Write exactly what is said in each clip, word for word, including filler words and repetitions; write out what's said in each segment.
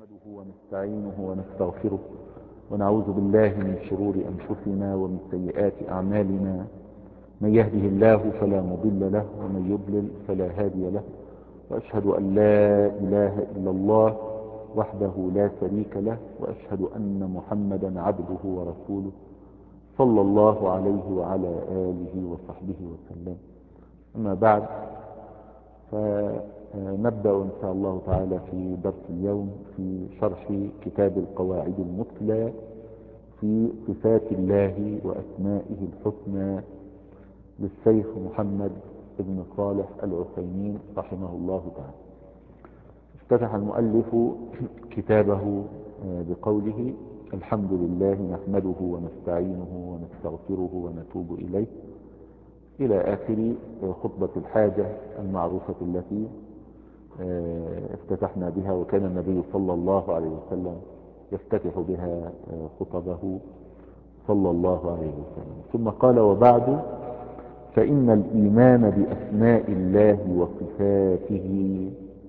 نحمده ونستعينه ونستغفره ونعوذ بالله من شرور أنفسنا ومن سيئات أعمالنا. من يهده الله فلا مضل له ومن يضلل فلا هادي له، وأشهد أن لا إله إلا الله وحده لا شريك له، وأشهد أن محمدا عبده ورسوله صلى الله عليه وعلى آله وصحبه وسلم. أما بعد، فنبدأ إن شاء الله تعالى في درس اليوم في شرح كتاب القواعد المثلى في صفات الله وأسمائه الحسنى للشيخ محمد بن صالح العثيمين رحمه الله تعالى. افتتح المؤلف كتابه بقوله: الحمد لله نحمده ونستعينه ونستغفره ونتوب إليه، إلى آخر خطبة الحاجة المعروفة التي افتتحنا بها، وكان النبي صلى الله عليه وسلم يفتتح بها خطبه صلى الله عليه وسلم. ثم قال: وبعد، فإن الإيمان بأسماء الله وصفاته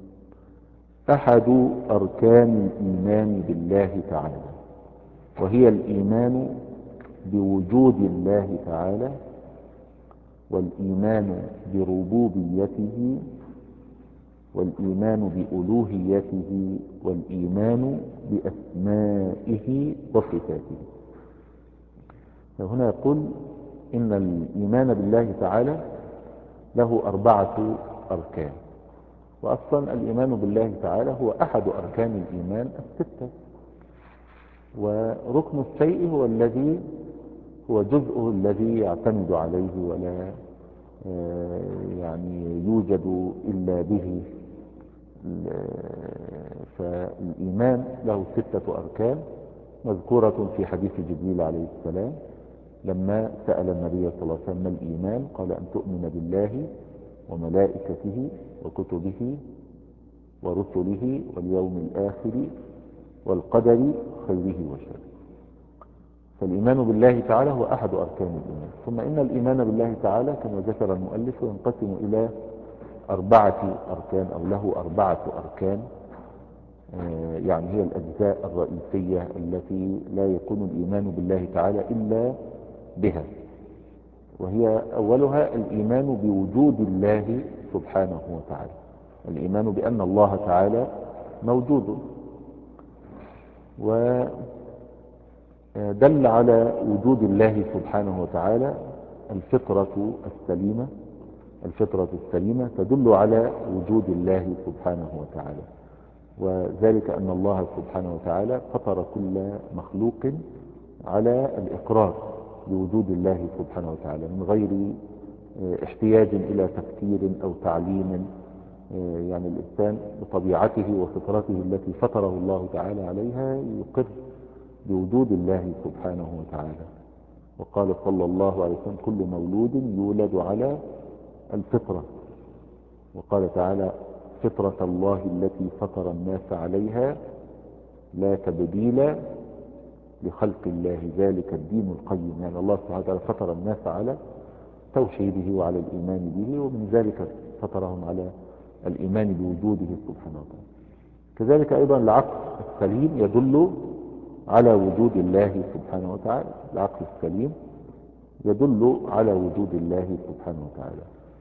أحد أركان الإيمان بالله تعالى، وهي الإيمان بوجود الله تعالى، والإيمان بربوبيته، والإيمان بألوهيته، والإيمان بأسمائه وصفاته. فهنا يقول إن الإيمان بالله تعالى له أربعة أركان، وأصلا الإيمان بالله تعالى هو أحد أركان الإيمان الستة، وركن الشيء هو الذي هو جزءه الذي يعتمد عليه ولا يعني يوجد إلا به. فالإيمان له ستة أركان مذكورة في حديث جبريل عليه السلام لما سأل النبي صلى الله عليه وسلم: ما الإيمان؟ قال: أن تؤمن بالله وملائكته وكتبه ورسله واليوم الآخر والقدر خيره وشره. فالإيمان بالله تعالى هو أحد أركان الإيمان. ثم إن الإيمان بالله تعالى كما ذكر المؤلف ينقسم إلى أربعة أركان، أو له أربعة أركان، يعني هي الأجزاء الرئيسية التي لا يكون الإيمان بالله تعالى إلا بها. وهي أولها الإيمان بوجود الله سبحانه وتعالى، الإيمان بأن الله تعالى موجود. ودل على وجود الله سبحانه وتعالى الفطرة السليمة، الفطرة السليمة تدل على وجود الله سبحانه وتعالى، وذلك أن الله سبحانه وتعالى فطر كل مخلوق على الإقرار بوجود الله سبحانه وتعالى من غير احتياج إلى تفكير أو تعليم. يعني الإنسان بطبيعته وفطرته التي فطره الله تعالى عليها يقر بوجود الله سبحانه وتعالى. وقال صلى الله عليه وسلم: كل مولود يولد على الفطرة. وقال تعالى: فطرة الله التي فطر الناس عليها لا تبديل لخلق الله ذلك الدين القيم. يعني الله سبحانه وتعالى فطر الناس على توحيده وعلى الإيمان به، ومن ذلك فطرهم على الإيمان بوجوده سبحانه وتعالى. كذلك أيضا العقل السليم يدل على وجود الله سبحانه وتعالى، العقل السليم يدل على وجود الله سبحانه وتعالى.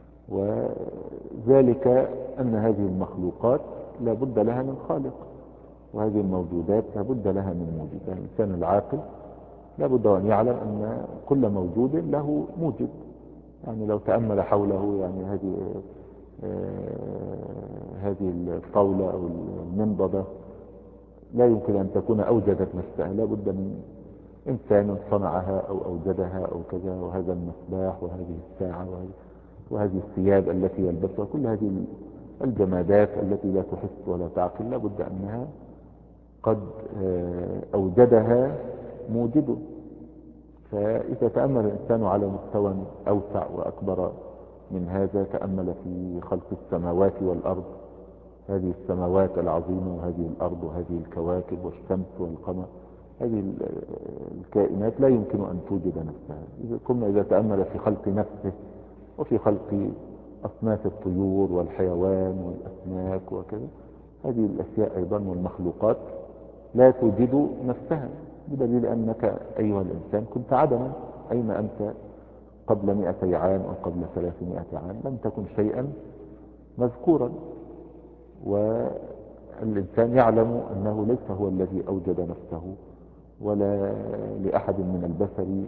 وذلك أن هذه المخلوقات لا بد لها من خالق، وهذه الموجودات لا بد لها من موجد. يعني الإنسان العاقل لا بد أن يعلم أن كل موجود له موجد. يعني لو تأمل حوله، يعني هذه آه هذه الطاولة أو المنضدة لا يمكن أن تكون أوجدت نفسها، لا بد من إنسان صنعها أو أوجدها أو كذا. وهذا المصباح وهذه الساعة وهذه الثياب التي يلبسها، كل هذه الجمادات التي لا تحس ولا تعقل لا بد أنها قد أوجدها موجد. فإذا تأمل الإنسان على مستوى أوسع وأكبر من هذا، تأمل في خلق السماوات والأرض، هذه السماوات العظيمة وهذه الأرض وهذه الكواكب والشمس والقمر، هذه الكائنات لا يمكن أن توجد نفسها. إذا كنا إذا تأمل في خلق نفسه وفي خلق أصناف الطيور والحيوان والأسماك وكذا، هذه الأشياء أيضا والمخلوقات لا توجد نفسها، بدليل أنك أيها الإنسان كنت عدما. أين أنت قبل مئتي عام أو قبل ثلاثمائة عام؟ لم تكن شيئا مذكورا. والإنسان يعلم أنه ليس هو الذي أوجد نفسه، ولا لأحد من البشر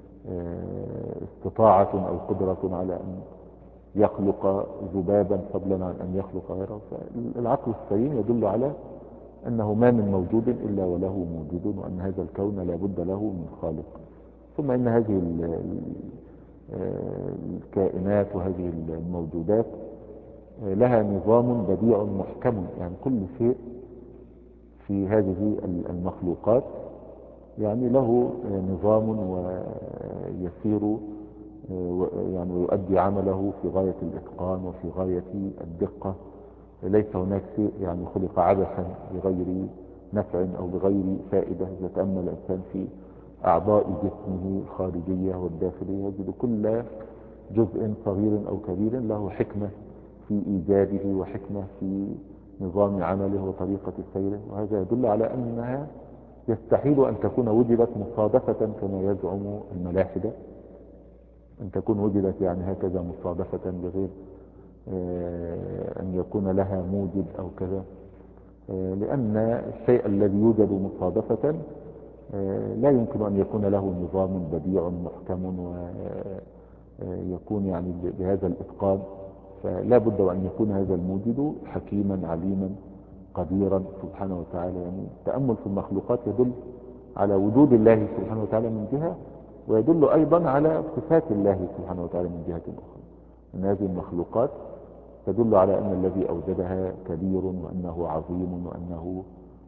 استطاعة أو قدرة على أن يخلق ذبابا فضلا عن أن يخلق غيره. فالعقل السليم يدل على أنه ما من موجود إلا وله موجود، وأن هذا الكون لا بد له من خالق. ثم إن هذه الكائنات وهذه الموجودات لها نظام بديع محكم، يعني كل شيء في هذه المخلوقات يعني له نظام ويسير يعني ويؤدي عمله في غاية الإتقان وفي غاية الدقة. ليس هناك شيء يعني خلق عبثا بغير نفع أو بغير فائدة. إذا تأمل الإنسان في أعضاء جسمه الخارجية والداخلية يجد كل جزء صغير أو كبير له حكمة في إيجاده وحكمة في نظام عمله وطريقة سيره، وهذا يدل على أنها يستحيل أن تكون وجدت مصادفة كما يزعم الملاحدة، أن تكون وجدت يعني هكذا مصادفة بغير أن يكون لها موجد أو كذا. لأن الشيء الذي يوجد مصادفة لا يمكن أن يكون له نظام بديع محكم ويكون يعني بهذا الإتقان. فلا بد أن يكون هذا الموجد حكيما عليما قديرا سبحانه وتعالى. يعني التأمل في المخلوقات يدل على وجود الله سبحانه وتعالى من جهة، ويدل أيضا على صفات الله سبحانه وتعالى من جهة أخرى. أن هذه المخلوقات تدل على أن الذي أوجدها كبير، وأنه عظيم، وأنه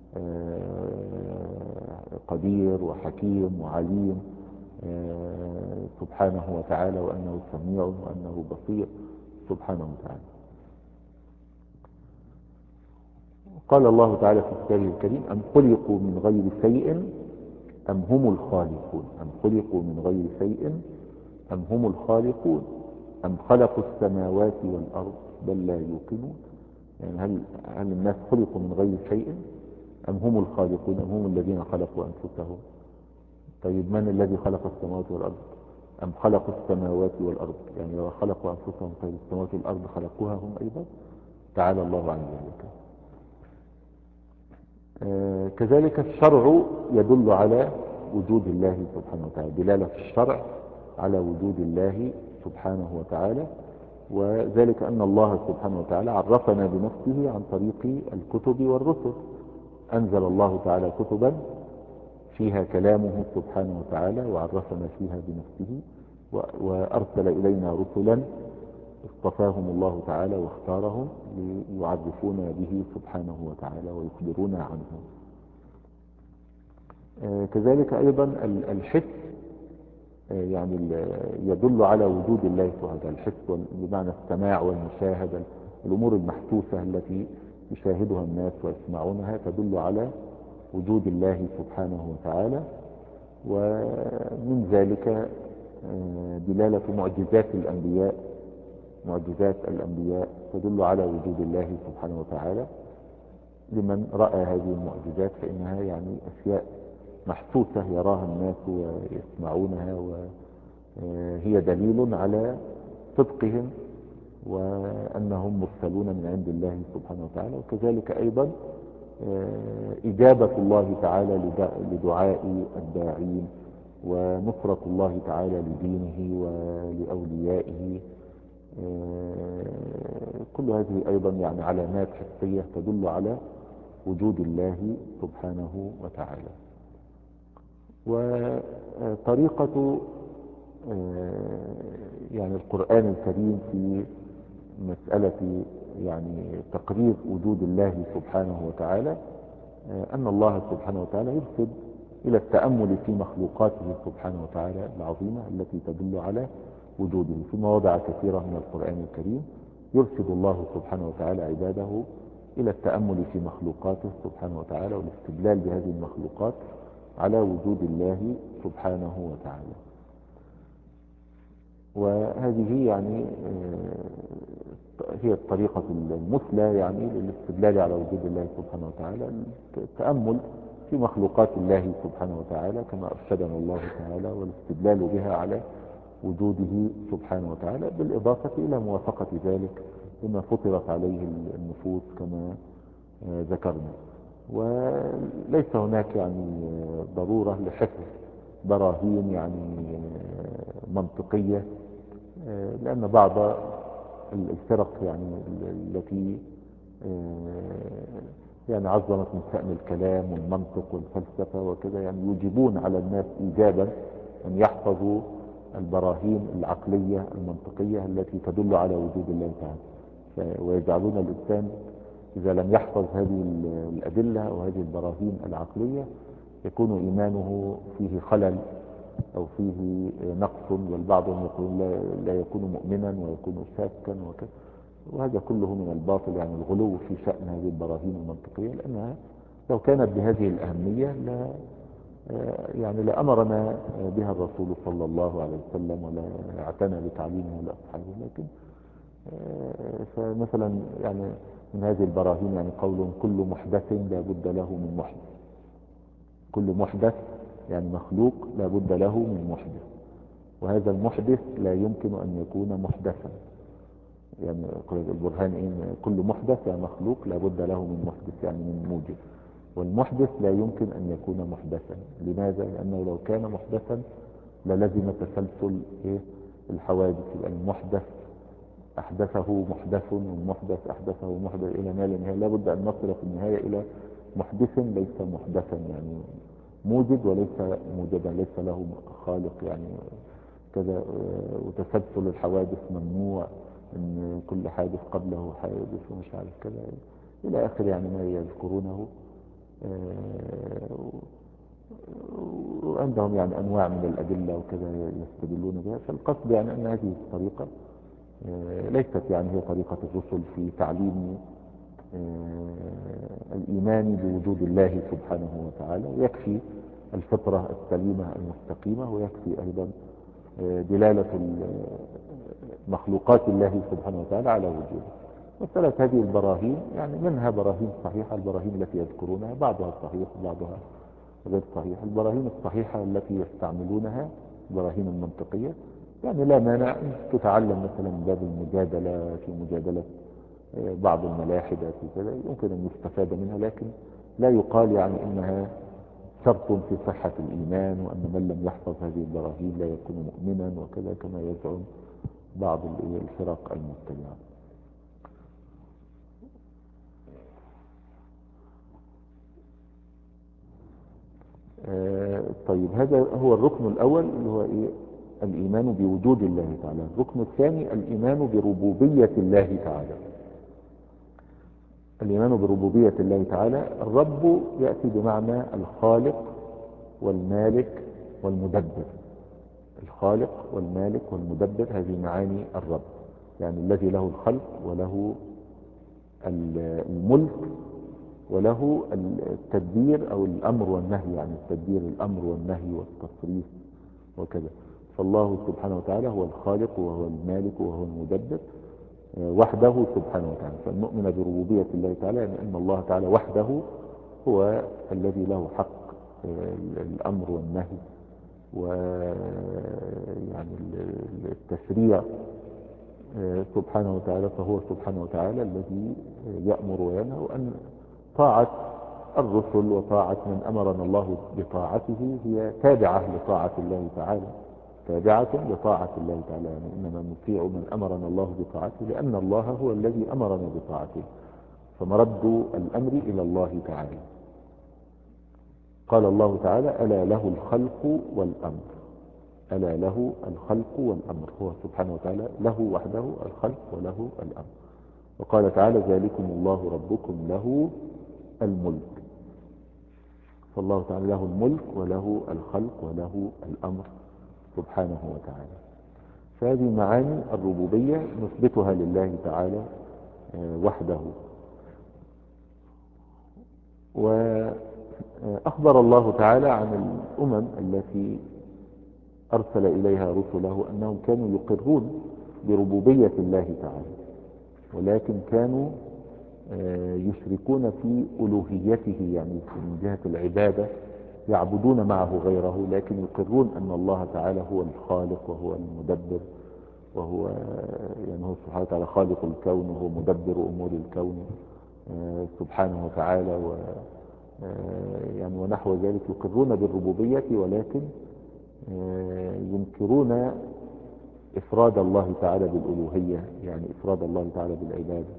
قدير وحكيم وعليم سبحانه وتعالى، وأنه سميع وأنه بصير سبحانه وتعالى. قال الله تعالى في كتابه الكريم: أم خلقوا من غير شيء أم هم الخالقون. أم خلقوا من غير شيء أم هم الخالقون أم خلقوا السماوات والأرض بل لا يوقنون. يعني هل, هل الناس خلقوا من غير شيء أم هم الخالقون أم هم الذين خلقوا أنفسهم؟ طيب من الذي خلق السماوات والأرض؟ أم خلقوا السماوات والأرض؟ يعني لو خلقوا أنفسهم طيب السماوات والأرض خلقوها هم أيضا؟ تعالى الله عن ذلك. آه كذلك الشرع يدل على وجود الله سبحانه وتعالى، دلالة الشرع على وجود الله سبحانه وتعالى، وذلك أن الله سبحانه وتعالى عرفنا بنفسه عن طريق الكتب والرسل. أنزل الله تعالى كتبا فيها كلامه سبحانه وتعالى وعرفنا فيها بنفسه، وأرسل إلينا رسلا اصطفاهم الله تعالى واختارهم ليعرفونا به سبحانه وتعالى ويخبرونا عنه. آه كذلك أيضا الحس يعني يدل على وجود الله سبحانه وتعالى. الحس بمعنى السماع والمشاهدة، الأمور المحسوسة التي يشاهدها الناس ويسمعونها تدل على وجود الله سبحانه وتعالى. ومن ذلك دلالة معجزات الأنبياء، معجزات الأنبياء تدل على وجود الله سبحانه وتعالى. لمن رأى هذه المعجزات فإنها يعني أشياء محسوسة يراها الناس ويسمعونها، وهي دليل على صدقهم وأنهم مرسلون من عند الله سبحانه وتعالى. وكذلك أيضا إجابة الله تعالى لدعاء الداعين، ونصرة الله تعالى لدينه ولأوليائه. كل هذه أيضا يعني علامات حسية تدل على وجود الله سبحانه وتعالى. وطريقة يعني القرآن الكريم في مسألة يعني تقرير وجود الله سبحانه وتعالى أن الله سبحانه وتعالى يرشد إلى التأمل في مخلوقاته سبحانه وتعالى العظيمة التي تدل على وجوده. في مواضع كثيرة من القرآن الكريم يرشد الله سبحانه وتعالى عباده إلى التأمل في مخلوقاته سبحانه وتعالى والاستدلال بهذه المخلوقات على وجود الله سبحانه وتعالى. وهذه يعني هي الطريقة المثلى يعني للاستدلال على وجود الله سبحانه وتعالى، التأمل في مخلوقات الله سبحانه وتعالى كما أرشدنا الله تعالى، والاستدلال بها على وجوده سبحانه وتعالى، بالإضافة إلى موافقة ذلك بما فطرت عليه النفوس كما ذكرنا. وليس هناك يعني ضرورة لحفظ براهين يعني منطقية، لأن بعض الفرق يعني التي يعني عظمت من شأن الكلام والمنطق والفلسفة وكذا، يعني يوجبون على الناس إيجابا أن يحفظوا البراهين العقلية المنطقية التي تدل على وجود الله تعالى، ويجعلون الإنسان إذا لم يحفظ هذه الأدلة أو هذه البراهين العقلية يكون إيمانه فيه خلل أو فيه نقص، والبعضهم يقولون لا, لا يكون مؤمنا ويكون شاكا وكذا، وهذا كله من الباطل، يعني الغلو في شأن هذه البراهين المنطقية، لأنها لو كانت بهذه الأهمية لا يعني لأمرنا بها الرسول صلى الله عليه وسلم ولا اعتنى بتعليمه لأصحابه. لكن فمثلا يعني من هذه البراهين يعني قول كل محدث لا بد له من محدث، كل محدث يعني مخلوق لا بد له من محدث، وهذا المحدث لا يمكن أن يكون محدثا. يعني البرهان إيه؟ كل محدث يعني مخلوق لا بد له من محدث يعني من موجب، والمحدث لا يمكن أن يكون محدثا. لماذا؟ لأنه لو كان محدثا للزم تسلسل إيه؟ الحوادث، يبقى المحدث أحدثه محدث والمحدث أحدثه محدث إلى ما لا نهاية. لا بد أن نصل في النهاية إلى محدث ليس محدثا يعني موجد وليس موجدا، ليس له خالق يعني كذا. وتسلسل الحوادث ممنوع، ان كل حادث قبله حادث ومش عارف كذا الى اخر يعني ما يذكرونه. وعندهم يعني انواع من الادله وكذا يستدلون بها. فالقصد يعني ان هذه الطريقه ليست يعني هي طريقه الرسل في تعليم الايمان بوجود الله سبحانه وتعالى، ويكفي الفطره السليمه المستقيمه، ويكفي ايضا دلاله مخلوقات الله سبحانه وتعالى على وجوده. مسألة هذه البراهين يعني منها براهين صحيحة، البراهين التي يذكرونها بعضها صحيح وبعضها غير صحيح. البراهين الصحيحة التي يستعملونها البراهين المنطقية يعني لا مانع أن تتعلم مثلا باب المجادلة في مجادلة بعض الملاحدة في كذا، يمكن أن يستفاد منها، لكن لا يقال يعني إنها شرط في صحة الإيمان، وأن من لم يحفظ هذه البراهين لا يكون مؤمنا وكذا كما يزعم بعض الفرق المبتدعة. آه طيب، هذا هو الركن الأول اللي هو إيه؟ الإيمان بوجود الله تعالى. الركن الثاني الإيمان بربوبية الله تعالى. الإيمان بربوبية الله تعالى، الرب يأتي بمعنى الخالق والمالك والمدبر. الخالق والمالك والمدبر هذه معاني الرب، يعني الذي له الخلق وله الملك وله التدبير او الامر والنهي، يعني التدبير الامر والنهي والتصريف وكذا. فالله سبحانه وتعالى هو الخالق وهو المالك وهو المدبر وحده سبحانه وتعالى. فالمؤمن بربوبية الله تعالى يعني ان الله تعالى وحده هو الذي له حق الامر والنهي ويعني التشريع سبحانه وتعالى. فهو سبحانه وتعالى الذي يأمر وينهى، وأن طاعة الرسل وطاعة من أمرنا الله بطاعته هي تابعة لطاعة الله تعالى، تابعة لطاعة الله تعالى. يعني إنما نطيع من أمرنا الله بطاعته لأن الله هو الذي أمرنا بطاعته، فمرد الأمر إلى الله تعالى. قال الله تعالى ألا له الخلق والأمر، ألا له الخلق والأمر، هو سبحانه وتعالى له وحده الخلق وله الأمر. وقال تعالى ذلكم الله ربكم له الملك. فالله تعالى له الملك وله الخلق وله الأمر سبحانه وتعالى. فهذه معاني الربوبية نثبتها لله تعالى وحده. وأخبر الله تعالى عن الأمم التي أرسل إليها رسله أنهم كانوا يقرون بربوبية الله تعالى، ولكن كانوا يشركون في ألوهيته، يعني من جهة العبادة يعبدون معه غيره، لكن يقرون أن الله تعالى هو الخالق وهو المدبر، وهو يعني هو سبحانه وتعالى خالق الكون وهو مدبر أمور الكون سبحانه وتعالى، و يعني ونحو ذلك. يقرون بالربوبية ولكن ينكرون إفراد الله تعالى بالألوهية، يعني إفراد الله تعالى بالعبادة،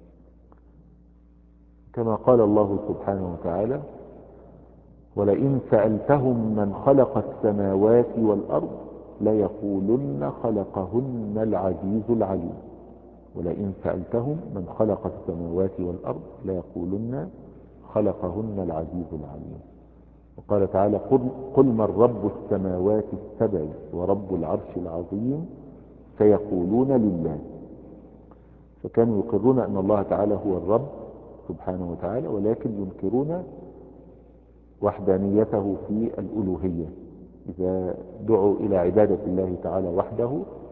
كما قال الله سبحانه وتعالى: ولئن سألتهم من خلق السماوات والأرض ليقولن خلقهن العزيز العليم. ولئن سألتهم من خلق السماوات والأرض ليقولن خلقهن العزيز العليم. وقال تعالى: قل, قل من رب السماوات السبع ورب العرش العظيم سيقولون لله. فكانوا يقرون أن الله تعالى هو الرب سبحانه وتعالى، ولكن ينكرون وحدانيته في الألوهية. إذا دعوا إلى عبادة الله تعالى وحده،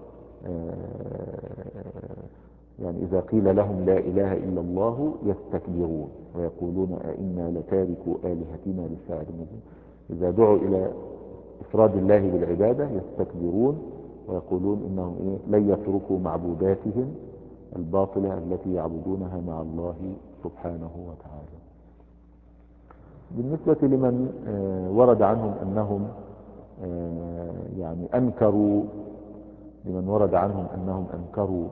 يعني إذا قيل لهم لا إله إلا الله يستكبرون ويقولون أئنا لتاركوا آلهتنا لشاعر مجنون. إذا دعوا إلى إفراد الله بالعبادة يستكبرون ويقولون إنهم إيه لن يتركوا معبوداتهم الباطلة التي يعبدونها مع الله سبحانه وتعالى. بالنسبة لمن ورد عنهم أنهم يعني أنكروا لمن ورد عنهم أنهم أنكروا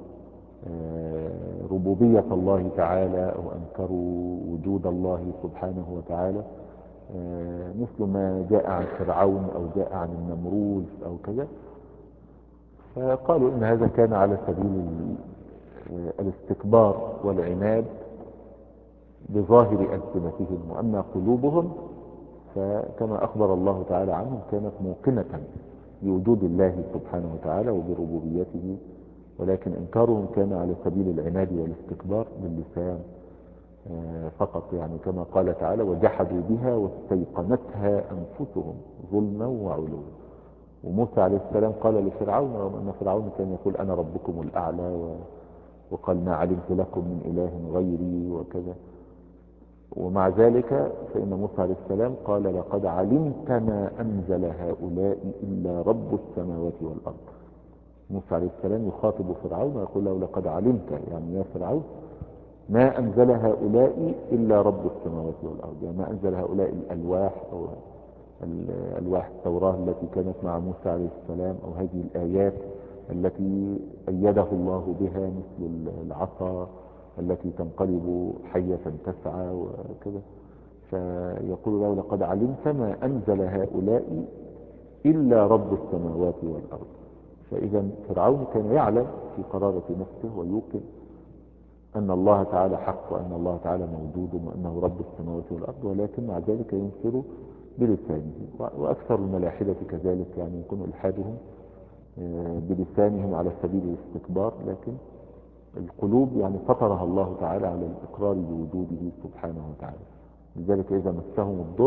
ربوبية الله تعالى أو أنكروا وجود الله سبحانه وتعالى، مثل ما جاء عن فرعون أو جاء عن النمروز أو كذا، فقالوا إن هذا كان على سبيل الاستكبار والعناد بظاهر ألسنتهم، وأما قلوبهم فكما أخبر الله تعالى عنهم كانت موقنة بوجود الله سبحانه وتعالى وبربوبيته، ولكن إنكارهم كان على سبيل العناد والاستكبار باللسان فقط، يعني كما قال تعالى: وجحدوا بها واستيقنتها أنفسهم ظلما وعلوا. وموسى عليه السلام قال لفرعون، رغم أن فرعون كان يقول أنا ربكم الأعلى، وقال ما علمت لكم من إله غيري وكذا، ومع ذلك فإن موسى عليه السلام قال: لقد علمت ما أنزل هؤلاء إلا رب السماوات والأرض. موسى عليه السلام يخاطب فرعون ويقول له: لقد علمت، يعني يا فرعون، ما أنزل هؤلاء إلا رب السماوات والأرض، يعني ما أنزل هؤلاء الألواح أو الألواح التوراة التي كانت مع موسى عليه السلام، أو هذه الآيات التي أيده الله بها مثل العصا التي تنقلب حية تسعى وكذا، فيقول له: لقد علمت ما أنزل هؤلاء إلا رب السماوات والأرض. فإذا فرعون كان يعلم في قرارة نفسه ويوقن أن الله تعالى حق وأن الله تعالى موجود وأنه رب السماوات والأرض، ولكن مع ذلك ينكر بلسانه. وأكثر الملاحدة كذلك، يعني يكون إلحادهم بلسانهم على سبيل الاستكبار، لكن القلوب يعني فطرها الله تعالى على الإقرار بوجوده سبحانه وتعالى. لذلك إذا مسهم الضر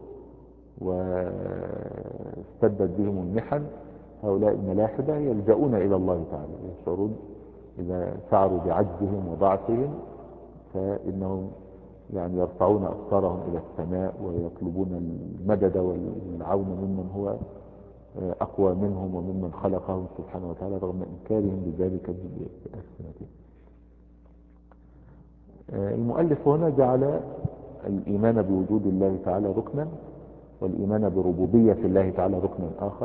واستدت بهم المحن، هؤلاء الملاحدة يلجؤون إلى الله تعالى، يشعرون إذا شعروا بعجزهم وضعفهم فإنهم يعني يرفعون أبصارهم إلى السماء ويطلبون المدد والعون ممن هو أقوى منهم وممن خلقهم سبحانه وتعالى، رغم إنكارهم بذلك بألسنتهم. المؤلف هنا جعل الإيمان بوجود الله تعالى ركنا، والإيمان بربوبية الله تعالى ركنا آخر.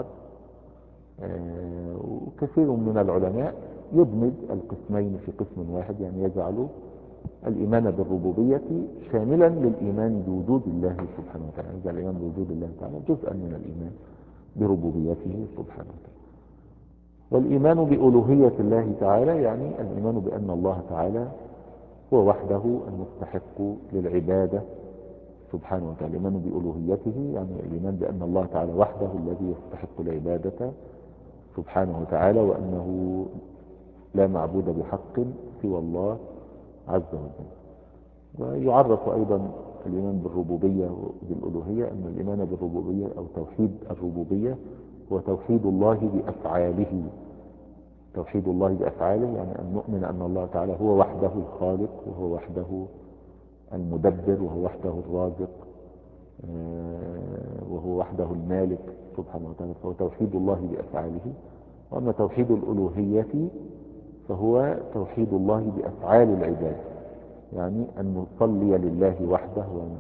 وكثير من العلماء يدمج القسمين في قسم واحد، يعني يجعل الإيمان بالربوبية شاملا للإيمان بوجود الله سبحانه وتعالى، يجعل الإيمان بوجود الله تعالى جزءا من الإيمان بربوبيته سبحانه وتعالى. والإيمان بألوهية الله تعالى يعني الإيمان بأن الله تعالى هو وحده المستحق للعبادة سبحانه وتعالى. الإيمان بألوهيته يعني الإيمان بأن الله تعالى وحده الذي يستحق العبادة سبحانه وتعالى، وأنه لا معبود بحق سوى الله عز وجل. ويعرف أيضا الإيمان بالربوبية وبالألوهية أن الإيمان بالربوبية أو توحيد الربوبية هو توحيد الله بأفعاله توحيد الله بأفعاله يعني أن نؤمن أن الله تعالى هو وحده الخالق، وهو وحده المدبر، وهو وحده الرازق، وهو وحده المالك سبحانه وتعالى، فهو توحيد الله بأفعاله. وأما توحيد الألوهية فهو توحيد الله بأفعال العباد، يعني أن نصلي لله وحده،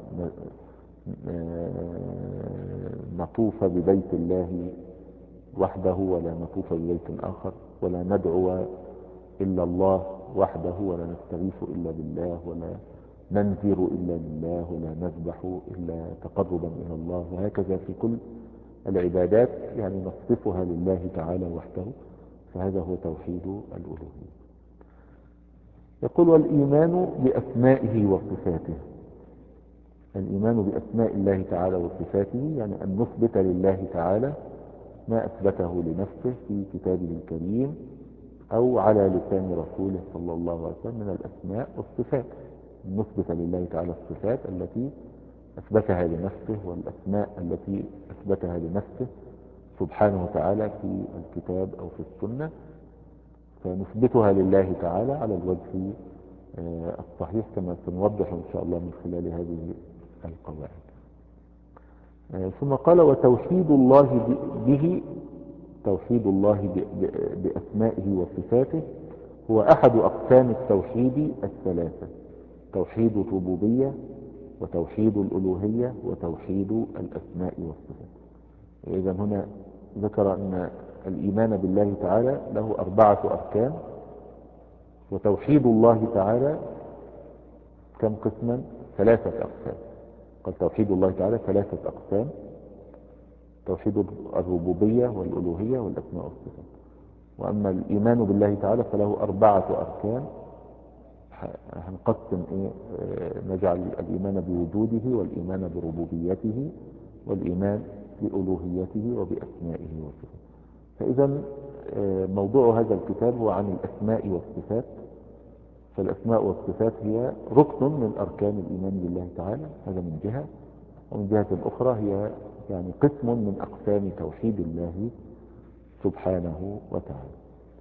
ونطوف ببيت الله وحده ولا نطوف ببيت آخر، ولا ندعو إلا الله وحده، ولا نستغيث إلا بالله، ولا ننذر إلا لله، ولا نذبح إلا تقربا إلى الله، وهكذا في كل العبادات يعني نصرفها لله تعالى وحده. فهذا هو توحيد الألوهية. يقول والإيمان بأسمائه وصفاته. الإيمان بأسماء الله تعالى وصفاته يعني أن نثبت لله تعالى ما أثبته لنفسه في كتابه الكريم أو على لسان رسوله صلى الله عليه وسلم من الأسماء والصفات. نثبت لله تعالى الصفات التي أثبتها لنفسه، والأسماء التي أثبتها لنفسه سبحانه وتعالى في الكتاب أو في السنة، فنثبتها لله تعالى على الوجه الصحيح كما سنوضح إن شاء الله من خلال هذه القواعد. ثم قال وتوحيد الله به، توحيد الله بأسمائه وصفاته هو أحد أقسام التوحيد الثلاثة: توحيد الربوبية، وتوحيد الألوهية، وتوحيد الأسماء والصفات. إذا هنا ذكر أن الإيمان بالله تعالى له أربعة أركان، وتوحيد الله تعالى كم قسما؟ ثلاثة أقسام. قال توحيد الله تعالى ثلاثة أقسام: توحيد الربوبية والألوهية والأسماء والصفات. وأما الإيمان بالله تعالى فله أربعة أركان، هنقسم إيه؟ نجعل الإيمان بوجوده، والإيمان بربوبيته، والإيمان بألوهيته وبأسمائه وصفاته. فإذا موضوع هذا الكتاب هو عن الأسماء والصفات. فالأسماء والصفات هي ركن من أركان الإيمان بالله تعالى، هذا من جهة، ومن جهة أخرى هي يعني قسم من أقسام توحيد الله سبحانه وتعالى.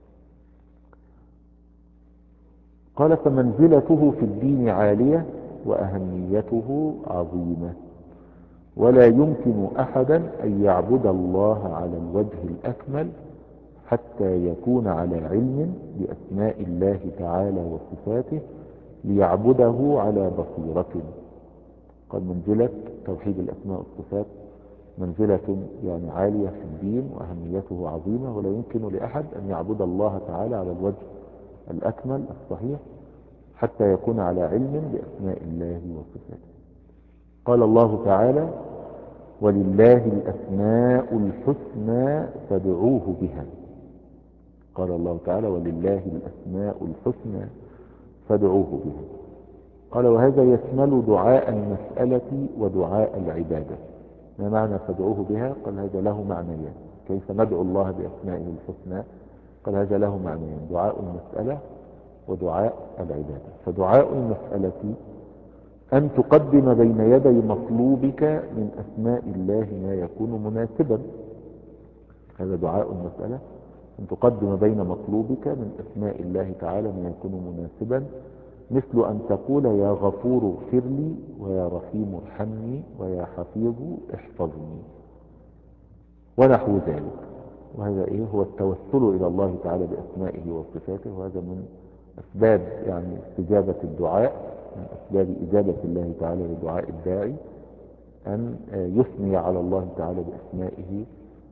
قال فمنزلته في الدين عالية وأهميته عظيمة، ولا يمكن أحدا أن يعبد الله على الوجه الأكمل حتى يكون على علم بأسماء الله تعالى وصفاته ليعبده على بصيرة. قال منزلة توحيد الأسماء والصفات منزلة يعني عالية في الدين، وأهميته عظيمة، ولا يمكن لأحد أن يعبد الله تعالى على الوجه الأكمل الصحيح حتى يكون على علم بأسماء الله وصفاته. قال الله تعالى ولله الأسماء الحسنى فادعوه بها. قال الله تعالى ولله الأسماء الحسنى فادعوه بها. قال وهذا يشمل دعاء المسألة ودعاء العبادة. ما معنى فادعوه بها؟ قال هذا له معنيان. كيف ندعو الله بأسمائه الحسنى؟ قال هذا له معنيان: دعاء المسألة ودعاء العبادة. فدعاء المسألة أن تقدم بين يدي مطلوبك من أسماء الله ما يكون مناسبا. هذا دعاء المسألة، أن تقدم بين مطلوبك من أسماء الله تعالى ما يكون مناسبا، مثل أن تقول يا غفور اغفر لي، ويا رحيم ارحمني، ويا حفيظ احفظني، ونحو ذلك. وهذا إيه؟ هو التوسل إلى الله تعالى بأسمائه وصفاته، وهذا من أسباب يعني استجابة الدعاء، من أسباب إجابة الله تعالى لدعاء الداعي أن يثني على الله تعالى بأسمائه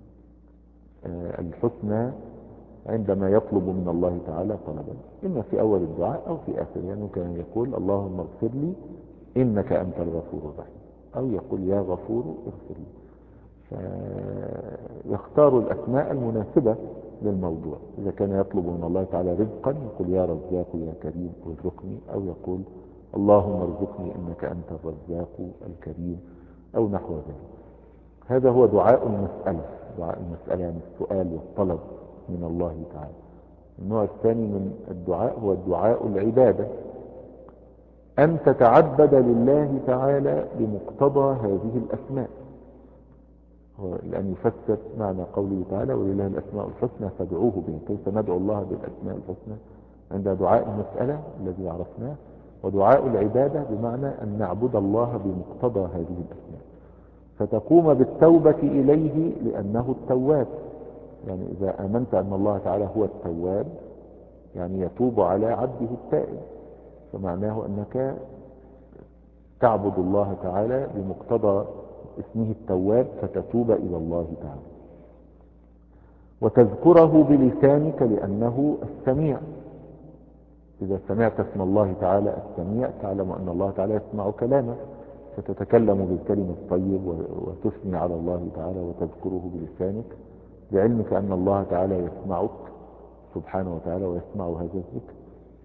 الحسنى عندما يطلب من الله تعالى طلبا، إما في أول الدعاء أو في آخر. يعني كان يقول اللهم اغفر لي إنك أنت الغفور الرحيم، أو يقول يا غفور اغفر لي. فيختار الأسماء المناسبة للموضوع. إذا كان يطلب من الله تعالى رزقا يقول يا رزاق يا كريم ارزقني، أو يقول اللهم ارزقني إنك أنت الرزاق الكريم، أو نحو ذلك. هذا هو دعاء المسألة. دعاء المسألة يعني السؤال والطلب من الله تعالى. النوع الثاني من الدعاء هو الدعاء العبادة، أن تتعبد لله تعالى بمقتضى هذه الأسماء. هو لأن يفسر معنى قوله تعالى ولله الأسماء الحسنى فادعوه بها. كيف ندعو الله بالأسماء الحسنى؟ عند دعاء المسألة الذي عرفناه، ودعاء العبادة بمعنى أن نعبد الله بمقتضى هذه الأسماء، فتقوم بالتوبة إليه لأنه التواب. يعني إذا آمنت أن الله تعالى هو التواب يعني يتوب على عبده التائب، فمعناه أنك تعبد الله تعالى بمقتضى اسمه التواب فتتوب إلى الله تعالى، وتذكره بلسانك لأنه السميع. إذا سمعت اسم الله تعالى السميع تعلم أن الله تعالى يسمع كلامك، فتتكلم بالكلم الطيب وتثني على الله تعالى وتذكره بلسانك بعلمك أن الله تعالى يسمعك سبحانه وتعالى ويسمع هذا الذكر.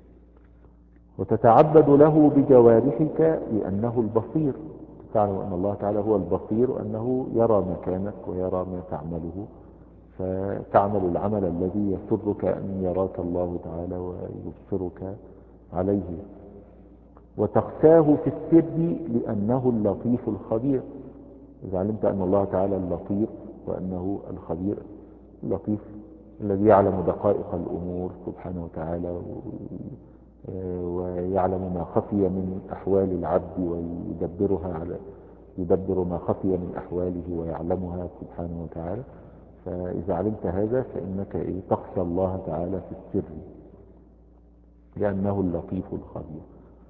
وتتعبد له بجوارحك لأنه البصير، تعلم أن الله تعالى هو البصير وأنه يرى مكانك ويرى ما تعمله، فتعمل العمل الذي يسرك أن يراك الله تعالى ويبصرك عليه. وتخشاه في السر لأنه اللطيف الخبير، إذا علمت أن الله تعالى اللطيف وأنه الخبير. اللطيف الذي يعلم دقائق الأمور سبحانه وتعالى ويعلم ما خفي من أحوال العبد ويدبرها على يدبر ما خفي من أحواله ويعلمها سبحانه وتعالى. فإذا علمت هذا فإنك إيه تخشى الله تعالى في السر لأنه اللطيف الخبير.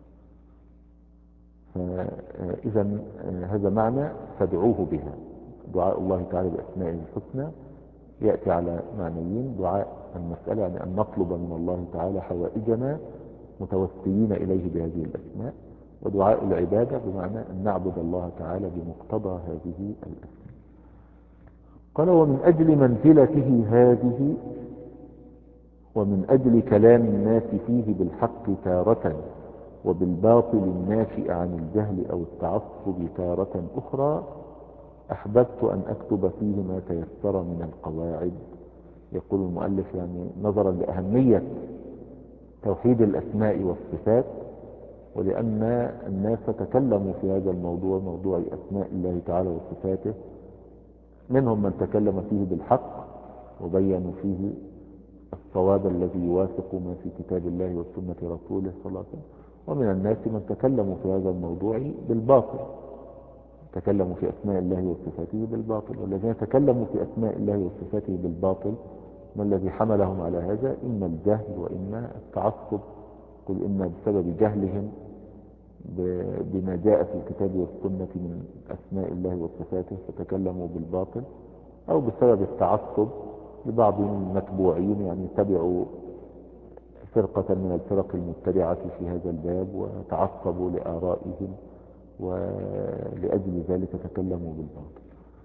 فإذا هذا معنى فادعوه بها. دعاء الله تعالى بأسمائه الحسنى يأتي على معنيين: دعاء المسألة يعني أن نطلب من الله تعالى حوائجنا متوسلين إليه بهذه الأسماء، ودعاء العبادة بمعنى أن نعبد الله تعالى بمقتضى هذه الأسماء. قال: ومن أجل منزلته هذه ومن أجل كلام الناس فيه بالحق تارة وبالباطل الناشئ عن الجهل أو التعصب تارة أخرى أحببت أن أكتب فيه ما تيسر من القواعد. يقول المؤلف يعني نظرا لأهمية توحيد الأسماء والصفات، ولأن الناس تكلموا في هذا الموضوع، موضوع أسماء الله تعالى وصفاته، منهم من تكلم فيه بالحق وبينوا فيه الصواب الذي يوافق ما في كتاب الله وسنة رسوله صلى الله عليه وسلم، ومن الناس من تكلموا في هذا الموضوع بالباطل، تكلموا في أسماء الله وصفاته بالباطل. والذين تكلموا في أسماء الله وصفاته بالباطل ما الذي حملهم على هذا؟ إما الجهل وإما التعصب. قل إما بسبب جهلهم بما جاء في الكتاب والسنة من أسماء الله وصفاته فتكلموا بالباطل، أو بسبب التعصب لبعض المتبوعين، يعني تبعوا فرقة من الفرق المتبعة في هذا الباب وتعصبوا لآرائهم ولأجل ذلك تكلموا بالباطل.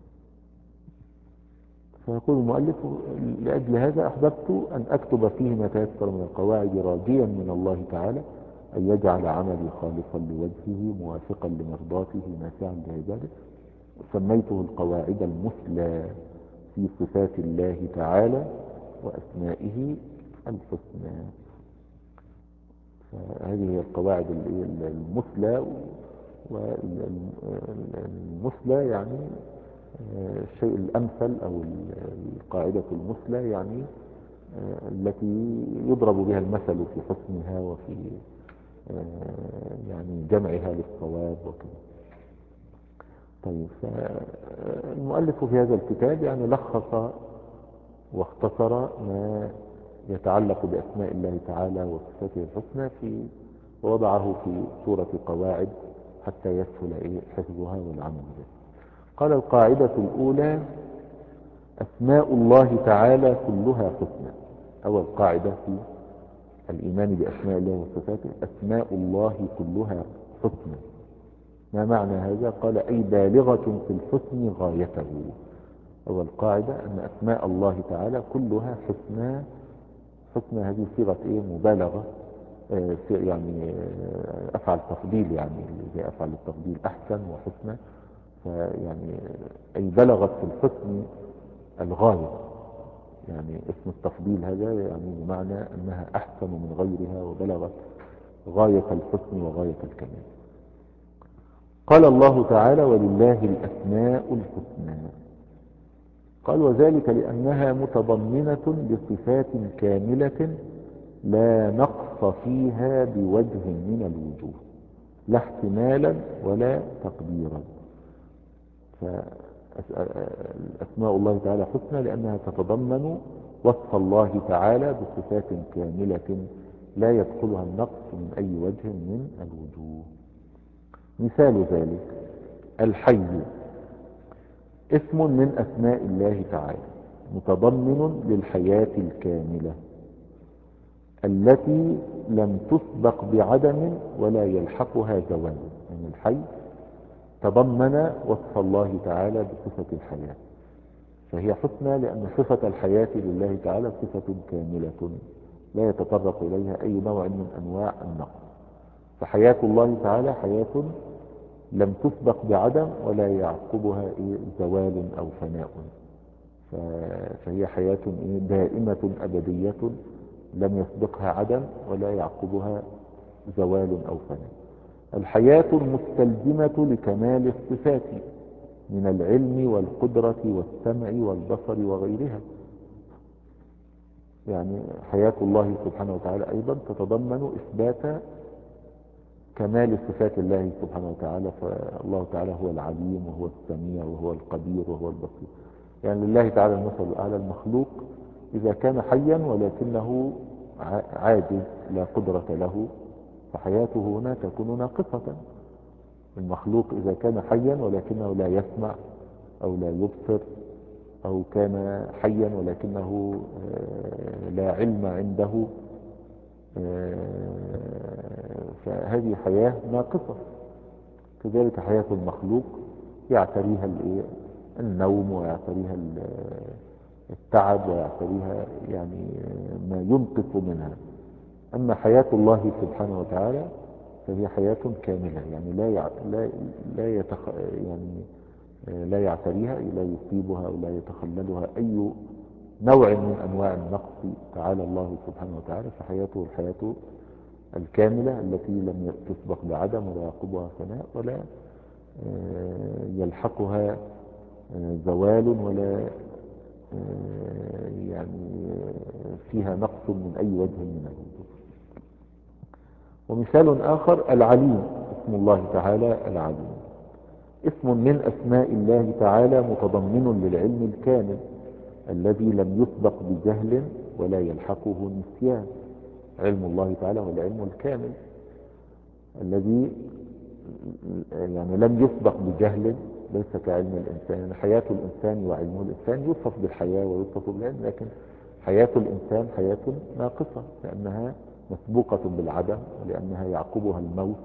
فيقول المؤلف: لأجل هذا أحببت أن أكتب فيه ما تيسر من القواعد راجيا من الله تعالى أن يجعل عملي خالصا لوجهه موافقا لمرضاته نافعا لعباده. سميته القواعد المثلى في صفات الله تعالى وأسمائه الحسنى. فهذه هي القواعد المثلى، والمثلى يعني الشيء الأمثل أو القاعدة المثلى، يعني التي يضرب بها المثل في حسنها وفي يعني جمعها للصواب وكذا. طيب، فالمؤلف في هذا الكتاب يعني لخص واختصر ما يتعلق بأسماء الله تعالى وصفاته الحسنى في ووضعه في صورة قواعد حتى يسهل إيه حفظها والعمل بها. قال: القاعدة الأولى: أسماء الله تعالى كلها حسنى. أول قاعدة في الإيمان بأسماء الله وصفاته: أسماء الله كلها حسنى. ما معنى هذا؟ قال: أي بالغة في الحسن غايته. أول قاعدة أن أسماء الله تعالى كلها حسنى. حسنى هذه صيغة إيه؟ مبالغة، آه يعني آه أفعل تفضيل، يعني زي أفعل التفضيل أحسن وحسنى، فيعني أي بلغت في الحسن الغاية. يعني اسم التفضيل هذا يعني بمعنى أنها أحسن من غيرها وبلغت غاية الحسن وغاية الكمال. قال الله تعالى: ولله الأسماء الحسنى. قال وذلك لأنها متضمنة لصفات كاملة لا نقص فيها بوجه من الوجوه، لا احتمالا ولا تقديرا. فأسماء الله تعالى حسنى لأنها تتضمن وصف الله تعالى بصفات كاملة لا يدخلها النقص من أي وجه من الوجوه. مثال ذلك الحي، اسم من أسماء الله تعالى متضمن للحياة الكاملة التي لم تسبق بعدم ولا يلحقها زوال. يعني الحي تضمن وصف الله تعالى بصفة الحياة، فهي حسنى لأن صفة الحياة لله تعالى صفة كاملة لا يتطرق إليها أي نوع من أنواع النقص. فحياة الله تعالى حياة لم تسبق بعدم ولا يعقبها زوال أو فناء، فهي حياة دائمة أبدية لم يسبقها عدم ولا يعقبها زوال أو فناء. الحياة المستلزمة لكمال الصفات من العلم والقدرة والسمع والبصر وغيرها. يعني حياة الله سبحانه وتعالى أيضا تتضمن إثبات كمال صفات الله سبحانه وتعالى، فالله تعالى هو العليم وهو السميع وهو القدير وهو البصير. يعني لله تعالى المثل الأعلى. المخلوق إذا كان حيا ولكنه عاجز لا قدرة له فحياته هنا تكون ناقصة. المخلوق إذا كان حيا ولكنه لا يسمع أو لا يبصر أو كان حيا ولكنه لا علم عنده فهذه حياة ناقصة. كذلك حياة المخلوق يعتريها النوم ويعتريها التعب ويعتريها يعني ما ينقص منها. أما حياة الله سبحانه وتعالى فهي حياة كاملة، يعني لا يع... لا لا يتخ... يعني لا يعتريها لا يصيبها أو لا يتخللها أي نوع من أنواع النقص تعالى الله سبحانه وتعالى. فحياته الحياة الكاملة التي لم تسبق بعدم ولا يعقبها فناء ولا يلحقها زوال ولا يعني فيها نقص من أي وجه من الوجوه. ومثال آخر العليم، اسم الله تعالى العليم اسم من أسماء الله تعالى متضمن للعلم الكامل الذي لم يسبق بجهل ولا يلحقه نسيان. علم الله تعالى هو العلم الكامل الذي يعني لم يسبق بجهل، ليس كعلم الإنسان. يعني حياة الإنسان وعلم الإنسان يوصف بالحياة ويوصف بالعلم، لكن حياة الإنسان حياة ناقصة لأنها مسبوقة بالعدم ولأنها يعقبها الموت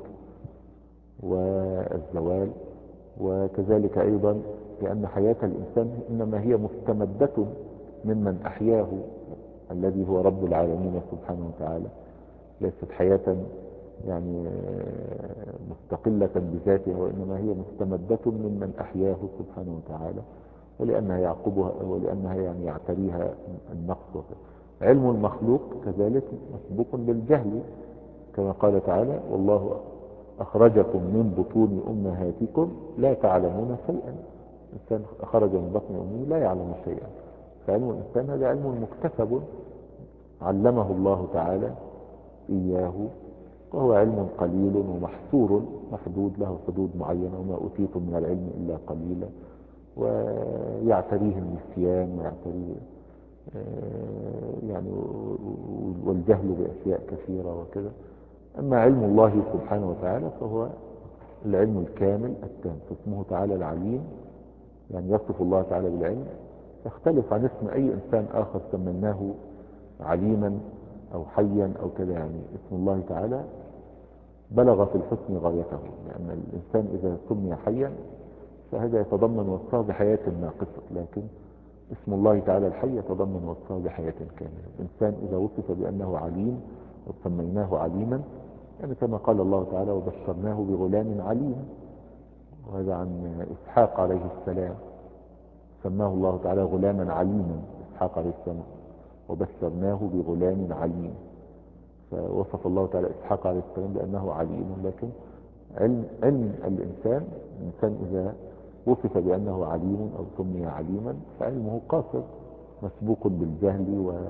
والزوال. وكذلك أيضا لأن حياة الإنسان إنما هي مستمدة ممن أحياه الذي هو رب العالمين سبحانه وتعالى، ليست حياة يعني مستقلة بذاتها وإنما هي مستمدة ممن أحياه سبحانه وتعالى، ولأنها يعقبها ولأنها يعني يعتريها النقص. علم المخلوق كذلك مسبوق بالجهل كما قال تعالى والله أخرجكم من بطون أمهاتكم لا تعلمون شيئا. الإنسان خرج من بطن أمه لا يعلم شيئا، فعلم الإنسان هذا علم مكتسب علمه الله تعالى إياه، وهو علم قليل ومحصور محدود له حدود معينة، وما أوتيتم من العلم إلا قليلا، ويعتريه النسيان ويعتريه يعني والجهل بأشياء كثيرة وكذا. أما علم الله سبحانه وتعالى فهو العلم الكامل التام، فاسمه تعالى العليم يعني يصف الله تعالى بالعلم، يختلف عن اسم أي إنسان آخر سميناه عليما أو حيا أو كذا. يعني اسم الله تعالى بلغ في الحسن غايته، لأن الإنسان إذا سمي حيا فهذا يتضمن وصفه بحياة ناقصة، لكن اسم الله تعالى الحي يتضمن وصفه بحياة كاملة. الإنسان إذا وصف بأنه عليم وسميناه عليما يعني كما قال الله تعالى وبشرناه بغلام عليم، وهذا عن إسحاق عليه السلام، سماه الله تعالى غلاما عليما إسحاق عليه السلام وبشرناه بغلام عليم. فوصف الله تعالى إسحاق عليه السلام بأنه عليم، لكن علم, علم الإنسان الإنسان إذا وصف بأنه عليم أو سمي عليما فعلمه قاصر مسبوق بالجهل و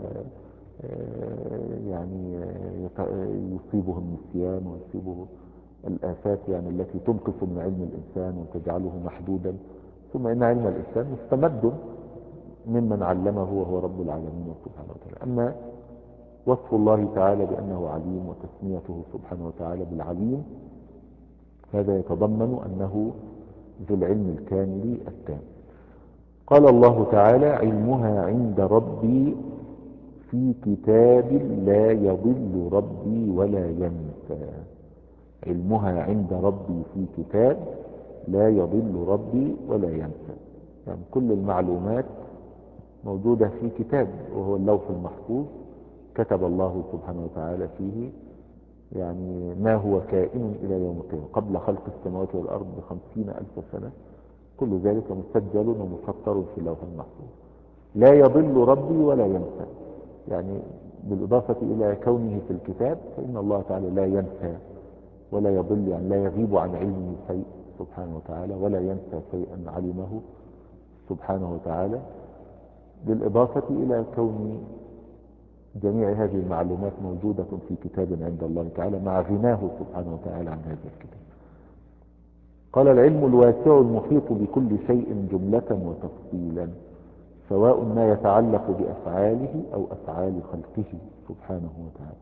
يعني يصيبه النسيان ويصيبه الآفات يعني التي تنقص من علم الإنسان وتجعله محدودا. ثم إن علم الإنسان مستمد ممن علمه وهو رب العالمين سبحانه وتعالى. أما وصف الله تعالى بأنه عليم وتسميته سبحانه وتعالى بالعليم هذا يتضمن أنه ذو العلم الكامل التام. قال الله تعالى علمها عند ربي في كتاب لا يضل ربي ولا ينسى. علمها عند ربي في كتاب لا يضل ربي ولا ينسى، يعني كل المعلومات موجودة في كتاب وهو اللوح المحفوظ كتب الله سبحانه وتعالى فيه يعني ما هو كائن إلى يوم القيامة قبل خلق السماوات والأرض بخمسين ألف سنة. كل ذلك مسجل ومسطر في اللوح المحفوظ. لا يضل ربي ولا ينسى، يعني بالإضافة إلى كونه في الكتاب فإن الله تعالى لا ينسى ولا يضل، يعني لا يغيب عن علمه شيء سبحانه وتعالى ولا ينسى شيئا علمه سبحانه وتعالى، بالإضافة إلى كون جميع هذه المعلومات موجودة في كتاب عند الله تعالى مع غناه سبحانه وتعالى عن هذا الكتاب. قال العلم الواسع المحيط بكل شيء جملة وتفصيلا سواء ما يتعلق بأفعاله أو أفعال خلقه سبحانه وتعالى.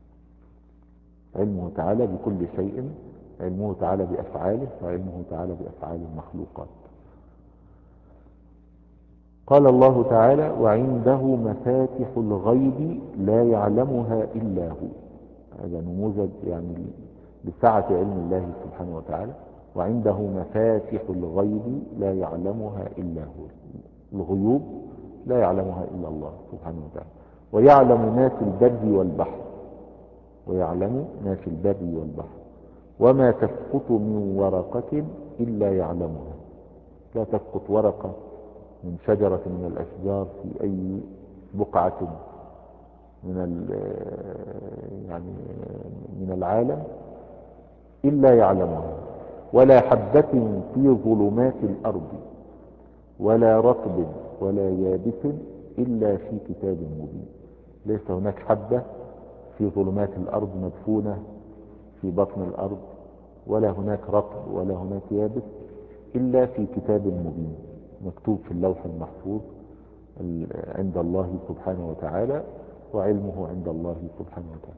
علمه تعالى بكل شيء، علمه تعالى بأفعاله وعلمه تعالى بأفعال المخلوقات. قال الله تعالى وعنده مفاتح الغيب لا يعلمها إلا هو. هذا نموذج يعني لسعة علم الله سبحانه وتعالى. وعنده مفاتح الغيب لا يعلمها إلا هو، الغيوب لا يعلمها إلا الله سبحانه وتعالى. ويعلم ما في البر والبحر، ويعلم ما في البر والبحر وما تسقط من ورقة إلا يعلمها. لا تسقط ورقة من شجرة من الأشجار في أي بقعة من يعني من العالم إلا يعلمها، ولا حبة في ظلمات الأرض ولا رطب ولا يابس إلا في كتاب مبين. ليس هناك حبة في ظلمات الأرض مدفونة في بطن الأرض، ولا هناك رطب ولا هناك يابس إلا في كتاب مبين مكتوب في اللوح المحفوظ عند الله سبحانه وتعالى، وعلمه عند الله سبحانه وتعالى.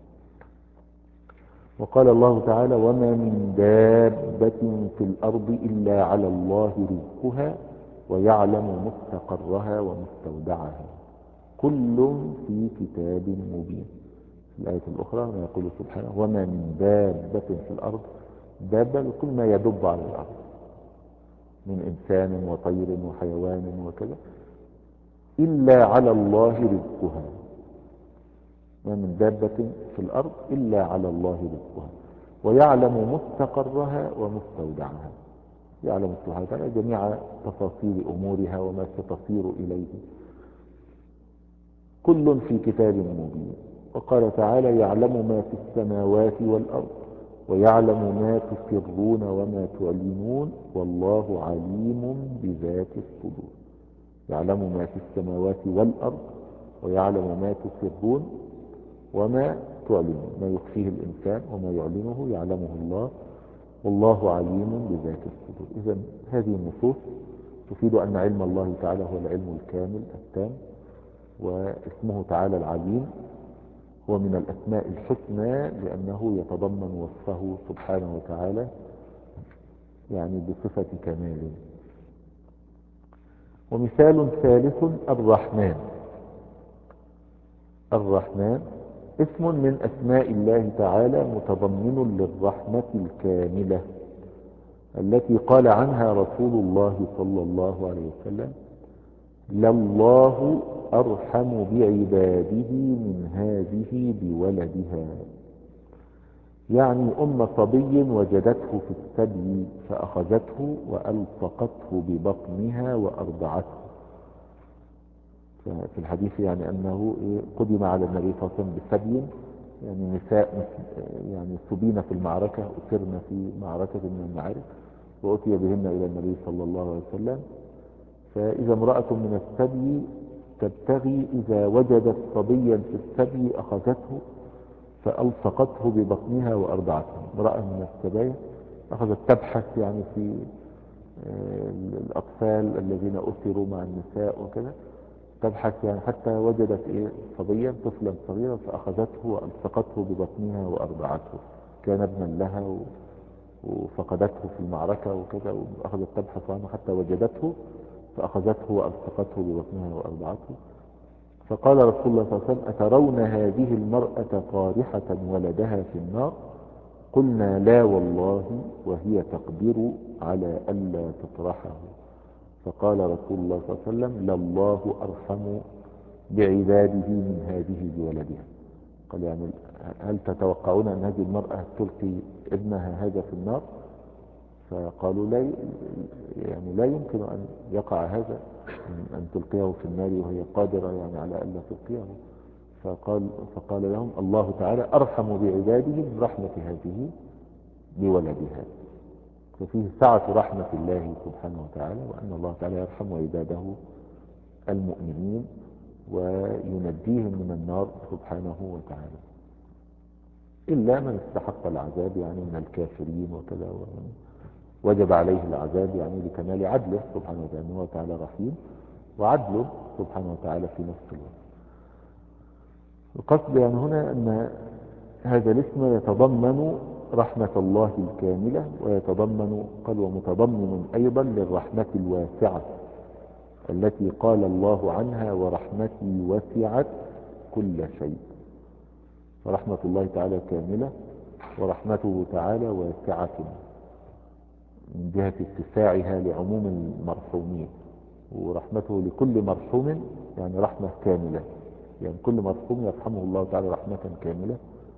وقال الله تعالى وما من دابة في الأرض إلا على الله رزقها ويعلم مستقرها ومستودعها كل في كتاب مبين. في الآية الأخرى يقول سبحانه وما من دابة في الأرض، دابة كل ما يدب على الأرض من إنسان وطير وحيوان وكذا إلا على الله رزقها. ما من دابة في الأرض إلا على الله رزقها ويعلم مستقرها ومستودعها. يعلم سبحانه وتعالى جميع تفاصيل أمورها وما ستصير إليه كل في كتاب مبين. وقال تعالى يعلم ما في السماوات والأرض ويعلم ما تسرون وما تعلنون والله عليم بذات الصدور. يعلم ما في السماوات والأرض ويعلم ما تسرون وما تعلنون، ما يخفيه الإنسان وما يعلنه يعلمه الله والله عليم بذات الصدور. إذن هذه النصوص تفيد أن علم الله تعالى هو العلم الكامل التام، واسمه تعالى العليم هو من الأسماء الحسنى لأنه يتضمن وصفه سبحانه وتعالى يعني بصفة كمال. ومثال ثالث الرحمن. الرحمن اسم من أسماء الله تعالى متضمن للرحمة الكاملة التي قال عنها رسول الله صلى الله عليه وسلم لله أرحم بعباده من هذه بولدها. يعني أم صبي وجدته في الثدي فأخذته وألصقته ببطنها وأرضعته. في الحديث يعني أنه قدم على النبي صلى الله عليه وسلم بثدي، يعني نساء يعني سبين في المعركة أسرن في معركة من المعارك، وأتي بهن إلى النبي صلى الله عليه وسلم. فإذا امرأة من السبي تبتغي إذا وجدت صبيا في السبي أخذته فألصقته ببطنها وأرضعته. امرأة من السبايا أخذت تبحث يعني في الأطفال الذين أسروا مع النساء وكذا، تبحث يعني حتى وجدت إيه صبيا طفلا صغيرا فأخذته وألصقته ببطنها وأرضعته. كان ابنا لها و... وفقدته في المعركة وكذا، وأخذت تبحث عنه حتى وجدته فأخذته وألصقته ببطنها وأرضعته. فقال رسول الله صلى الله عليه وسلم: أترون هذه المرأة طارحة ولدها في النار؟ قلنا: لا والله، وهي تقدر على ألا تطرحه. فقال رسول الله صلى الله عليه وسلم: لله أرحم بعباده من هذه بولدها. قال: يعني هل تتوقعون أن هذه المرأة تلقي ابنها هذا في النار؟ فقالوا: لا، يعني لا يمكن أن يقع هذا، أن تلقيه في النار وهي قادرة يعني على ألا تلقيه. فقال, فقال لهم: الله تعالى أرحم بعباده من رحمة هذه بولدها. ففيه سعة رحمة الله سبحانه وتعالى، وأن الله تعالى يرحم عباده المؤمنين وينجيهم من النار سبحانه وتعالى، إلا من استحق العذاب يعني من الكافرين وكذا، وجب عليه العذاب يعني لكمال عدله سبحانه وتعالى. هو تعالى رحيم وعدله سبحانه وتعالى في نفس الوقت. القصد يعني هنا أن هذا الاسم يتضمن رحمة الله الكاملة، ويتضمن قال ومتضمن أيضا للرحمة الواسعة التي قال الله عنها: ورحمتي وسعت كل شيء. فرحمة الله تعالى كاملة، ورحمته تعالى واسعة من جهة اتساعها لعموم المرحومين، ورحمته لكل مرحوم يعني رحمة كاملة، يعني كل مرحوم يرحمه الله تعالى رحمة كاملة،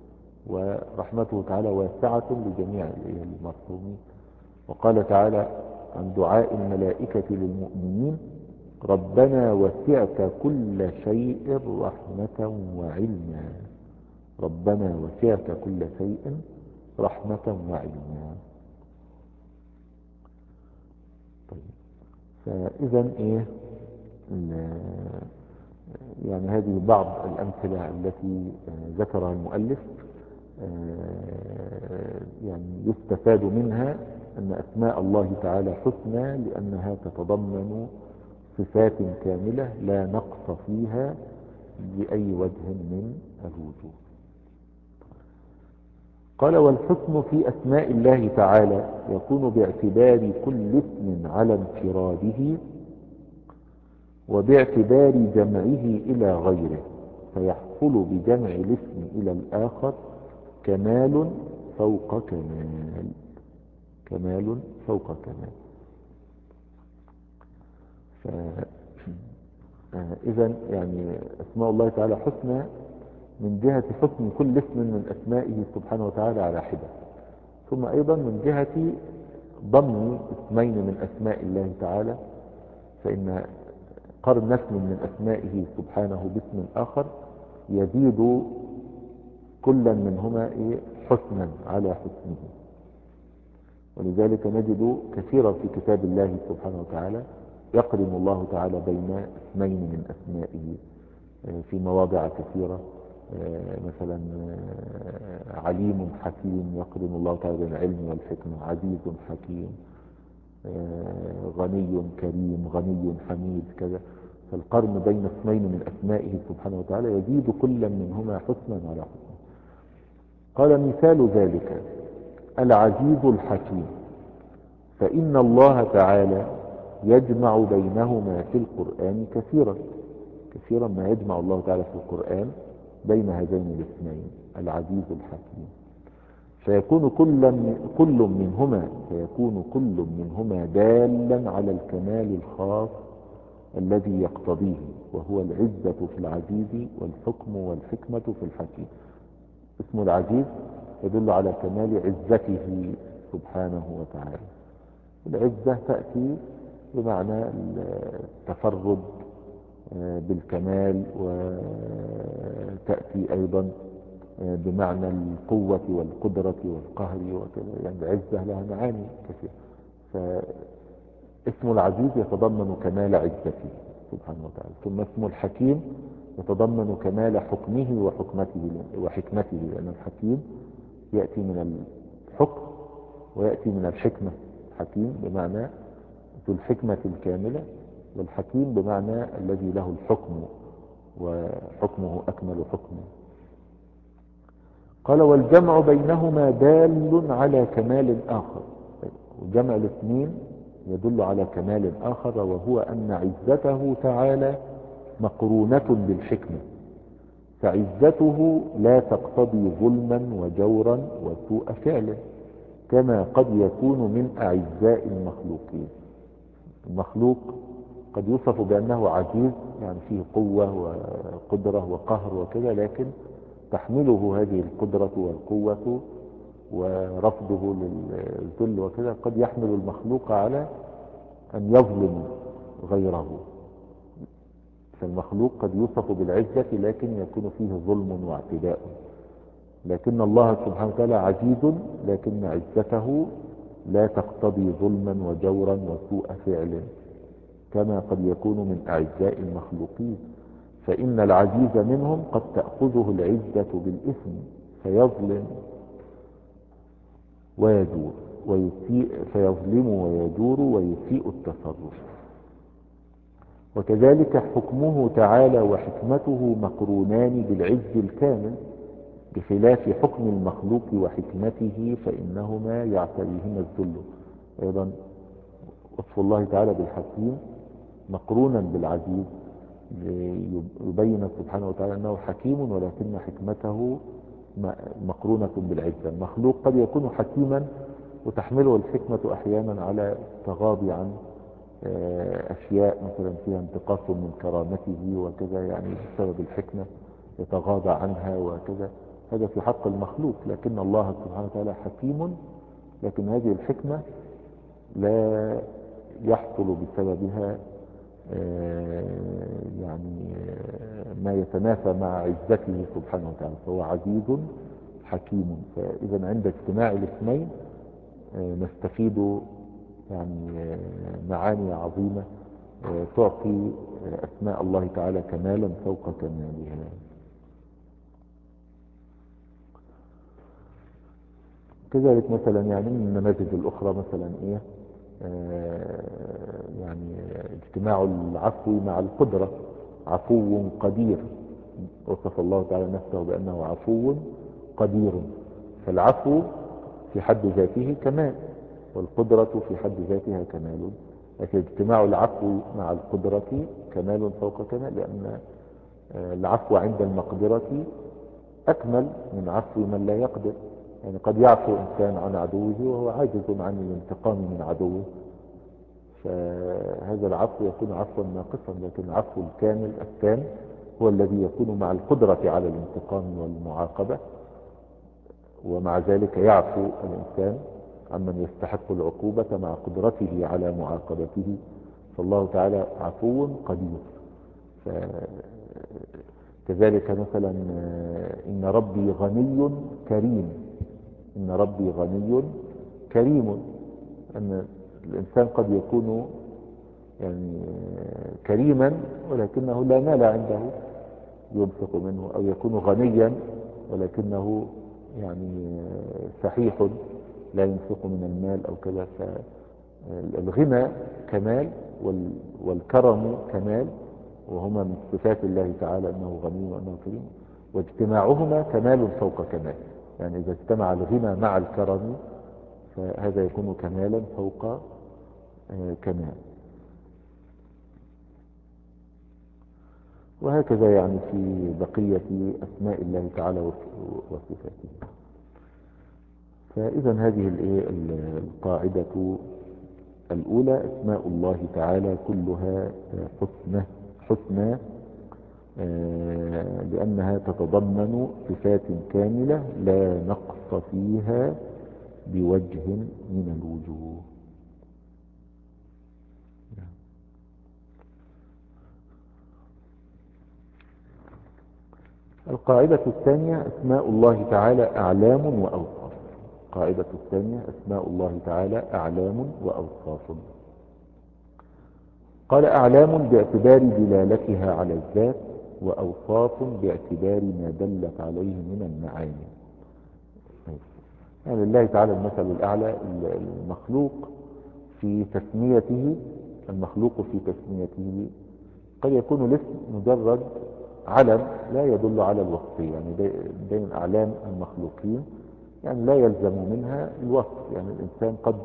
ورحمته تعالى واسعة لجميع المرحومين. وقال تعالى عن دعاء الملائكة للمؤمنين: ربنا وسعت كل شيء رحمة وعلما. ربنا وسعت كل شيء رحمة وعلما. طيب، فإذا إيه يعني هذه بعض الأمثلة التي ذكرها المؤلف، يعني يستفاد منها أن أسماء الله تعالى حسنى لأنها تتضمن صفات كاملة لا نقص فيها بأي وجه من الوجوه. قال: والحسن في أسماء الله تعالى يكون باعتبار كل اسم على انفراده وباعتبار جمعه إلى غيره، فيحصل بجمع الاسم إلى الآخر كمال فوق كمال. كمال فوق كمال. إذن يعني أسماء الله تعالى حسنى من جهة حسن كل اسم من أسمائه سبحانه وتعالى على حدة، ثم أيضا من جهة ضم اسمين من أسماء الله تعالى، فإن قرن اسم من أسمائه سبحانه باسم آخر يزيد كلا منهما حسنا على حسنه. ولذلك نجد كثيرا في كتاب الله سبحانه وتعالى يقرن الله تعالى بين اسمين من أسمائه في مواضع كثيرة. مثلا عليم حكيم يقرن الله تعالى بين العلم والحكمة، عزيز حكيم، غني كريم، غني حميد، كذا. فالقرن بين اسمين من أسمائه سبحانه وتعالى يزيد كلا منهما حسنا على حسنا. قال: مثال ذلك العزيز الحكيم، فإن الله تعالى يجمع بينهما في القرآن كثيرا. كثيرا ما يجمع الله تعالى في القرآن بين هذين الاسمين العزيز الحكيم، فيكون كل كل منهما فيكون كل منهما دالا على الكمال الخاص الذي يقتضيه، وهو العزة في العزيز والحكم والحكمة في الحكيم. اسم العزيز يدل على كمال عزته سبحانه وتعالى. العزة تأتي بمعنى التفرد بالكمال، وتأتي أيضا بمعنى القوة والقدرة والقهر وكذا، يعني العزة لها معاني كثيرة. فاسم العزيز يتضمن كمال عزته سبحانه وتعالى، ثم اسم الحكيم يتضمن كمال حكمه وحكمته وحكمته، لأن الحكيم يأتي من الحكم ويأتي من الحكمة. حكيم بمعنى ذو الحكمة الكاملة، والحكيم بمعنى الذي له الحكم وحكمه أكمل حكمه. قال والجمع بينهما دال على كمال آخر، وجمع الاثنين يدل على كمال آخر، وهو أن عزته تعالى مقرونة بالحكمة، فعزته لا تقتضي ظلما وجورا وسوء فعل كما قد يكون من أعزاء المخلوقين. المخلوق قد يوصف بأنه عزيز، يعني فيه قوة وقدرة وقهر وكذا، لكن تحمله هذه القدرة والقوة ورفضه للذل وكذا قد يحمل المخلوق على أن يظلم غيره. فالمخلوق قد يوصف بالعزة لكن يكون فيه ظلم واعتداء، لكن الله سبحانه وتعالى عزيز لكن عزته لا تقتضي ظلما وجورا وسوء فعل كما قد يكون من أعزاء المخلوقين، فإن العزيز منهم قد تأخذه العزة بالإثم فيظلم ويجور ويسيء فيظلم ويجور ويسيء التصرف. وكذلك حكمه تعالى وحكمته مقرونان بالعز الكامل، بخلاف حكم المخلوق وحكمته فإنهما يعتريهما الذل. أيضا وصف الله تعالى بالحكيم مقرونا بالعزيز، يبين سبحانه وتعالى أنه حكيم ولكن حكمته مقرونة بالعزة. المخلوق قد يكون حكيما وتحمله الحكمة أحيانا على تغاضي عن أشياء مثلا فيها انتقاص من كرامته وكذا، يعني بسبب الحكمة يتغاضى عنها وكذا، هذا في حق المخلوق. لكن الله سبحانه وتعالى حكيم، لكن هذه الحكمة لا يحصل بسببها يعني ما يتنافى مع عزته سبحانه وتعالى، فهو عزيز حكيم. فإذا عند اجتماع الاثنين نستفيد يعني معاني عظيمة تعطي أسماء الله تعالى كمالا فوق كمالها. كذلك مثلا يعني من النماذج الأخرى مثلا إيه آه يعني اجتماع العفو مع القدرة، عفو قدير، وصف الله تعالى نفسه بأنه عفو قدير، فالعفو في حد ذاته كمال، والقدرة في حد ذاتها كمال، لكن اجتماع العفو مع القدرة كمال فوق كمال، لأن العفو عند المقدرة أكمل من عفو من لا يقدر. يعني قد يعفو إنسان عن عدوه وهو عاجز عن الانتقام من عدوه، فهذا العفو يكون عفوا ناقصا، لكن العفو الكامل التام هو الذي يكون مع القدرة على الانتقام والمعاقبة، ومع ذلك يعفو الإنسان عمن يستحق العقوبة مع قدرته على معاقبته. فالله تعالى عفو قدير. كذلك مثلا إن ربي غني كريم، إن ربي غني كريم، أن الإنسان قد يكون يعني كريما ولكنه لا مال عنده ينفق منه، أو يكون غنيا ولكنه يعني سحيح لا ينفق من المال أو كذا. فالغنى كمال والكرم كمال، وهما من صفات الله تعالى أنه غني وأنه كريم، واجتماعهما كمال فوق كمال. يعني إذا اجتمع الغنى مع الكرم فهذا يكون كمالا فوق كمال. وهكذا يعني في بقية أسماء الله تعالى وصفاته. فإذا هذه القاعدة الأولى أسماء الله تعالى كلها حسنى حسنى لأنها تتضمن صفات كاملة لا نقص فيها بوجه من الوجوه. القاعدة الثانية أسماء الله تعالى أعلام وأوصاف. القاعدة الثانية: أسماء الله تعالى أعلام وأوصاف. قال: أعلام باعتبار دلالتها على الذات، وأوصاف باعتبار ما دلت عليه من المعاني. يعني لله تعالى المثل الأعلى. المخلوق في تسميته المخلوق في تسميته قد يكون الاسم مجرد علم لا يدل على الوصفية. يعني بين أعلام المخلوقين يعني لا يلزم منها الوصف. يعني الإنسان قد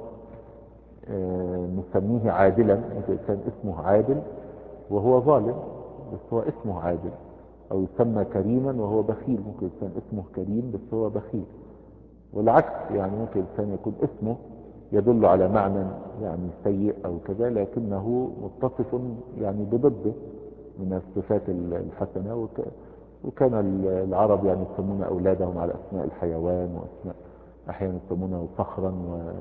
نسميه عادلا، مثل إنسان اسمه عادل وهو ظالم بس هو اسمه عادل، أو يسمى كريما وهو بخيل، ممكن إنسان اسمه كريم بس هو بخيل. والعكس، يعني ممكن إنسان يكون اسمه يدل على معنى يعني سيء أو كذا، لكنه متصف يعني بضده من الصفات الحسنة. وك وكان العرب يعني يسمون أولادهم على أسماء الحيوان، وأسماء أحيانا يسمونه صخرا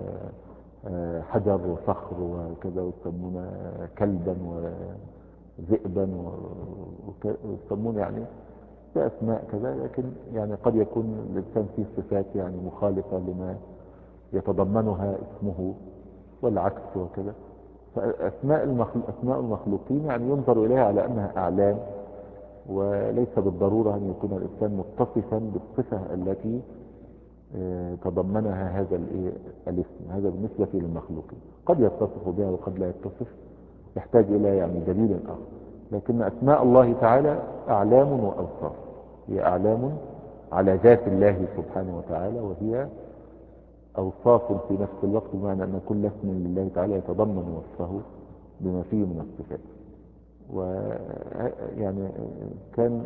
وحجر وصخر وكذا، ويسمون كلبا وذئبا، ويسمون يعني بأسماء كذا. لكن يعني قد يكون الإنسان فيه صفات يعني مخالفة لما يتضمنها اسمه والعكس وكذا. فأسماء المخلوق أسماء المخلوقين يعني ينظر إليها على أنها أعلام، وليس بالضرورة أن يكون الإنسان متصفا بالصفة التي تضمنها هذا الاسم. هذا بالنسبة للمخلوقين، قد يتصف بها وقد لا يتصف، يحتاج إلى يعني دليل آخر. لكن أسماء الله تعالى أعلام وأوصاف. هي أعلام على ذات الله سبحانه وتعالى، وهي أوصاف في نفس الوقت، بمعنى أن كل اسم لله تعالى يتضمن وصفه بما فيه من الصفات. ويعني كان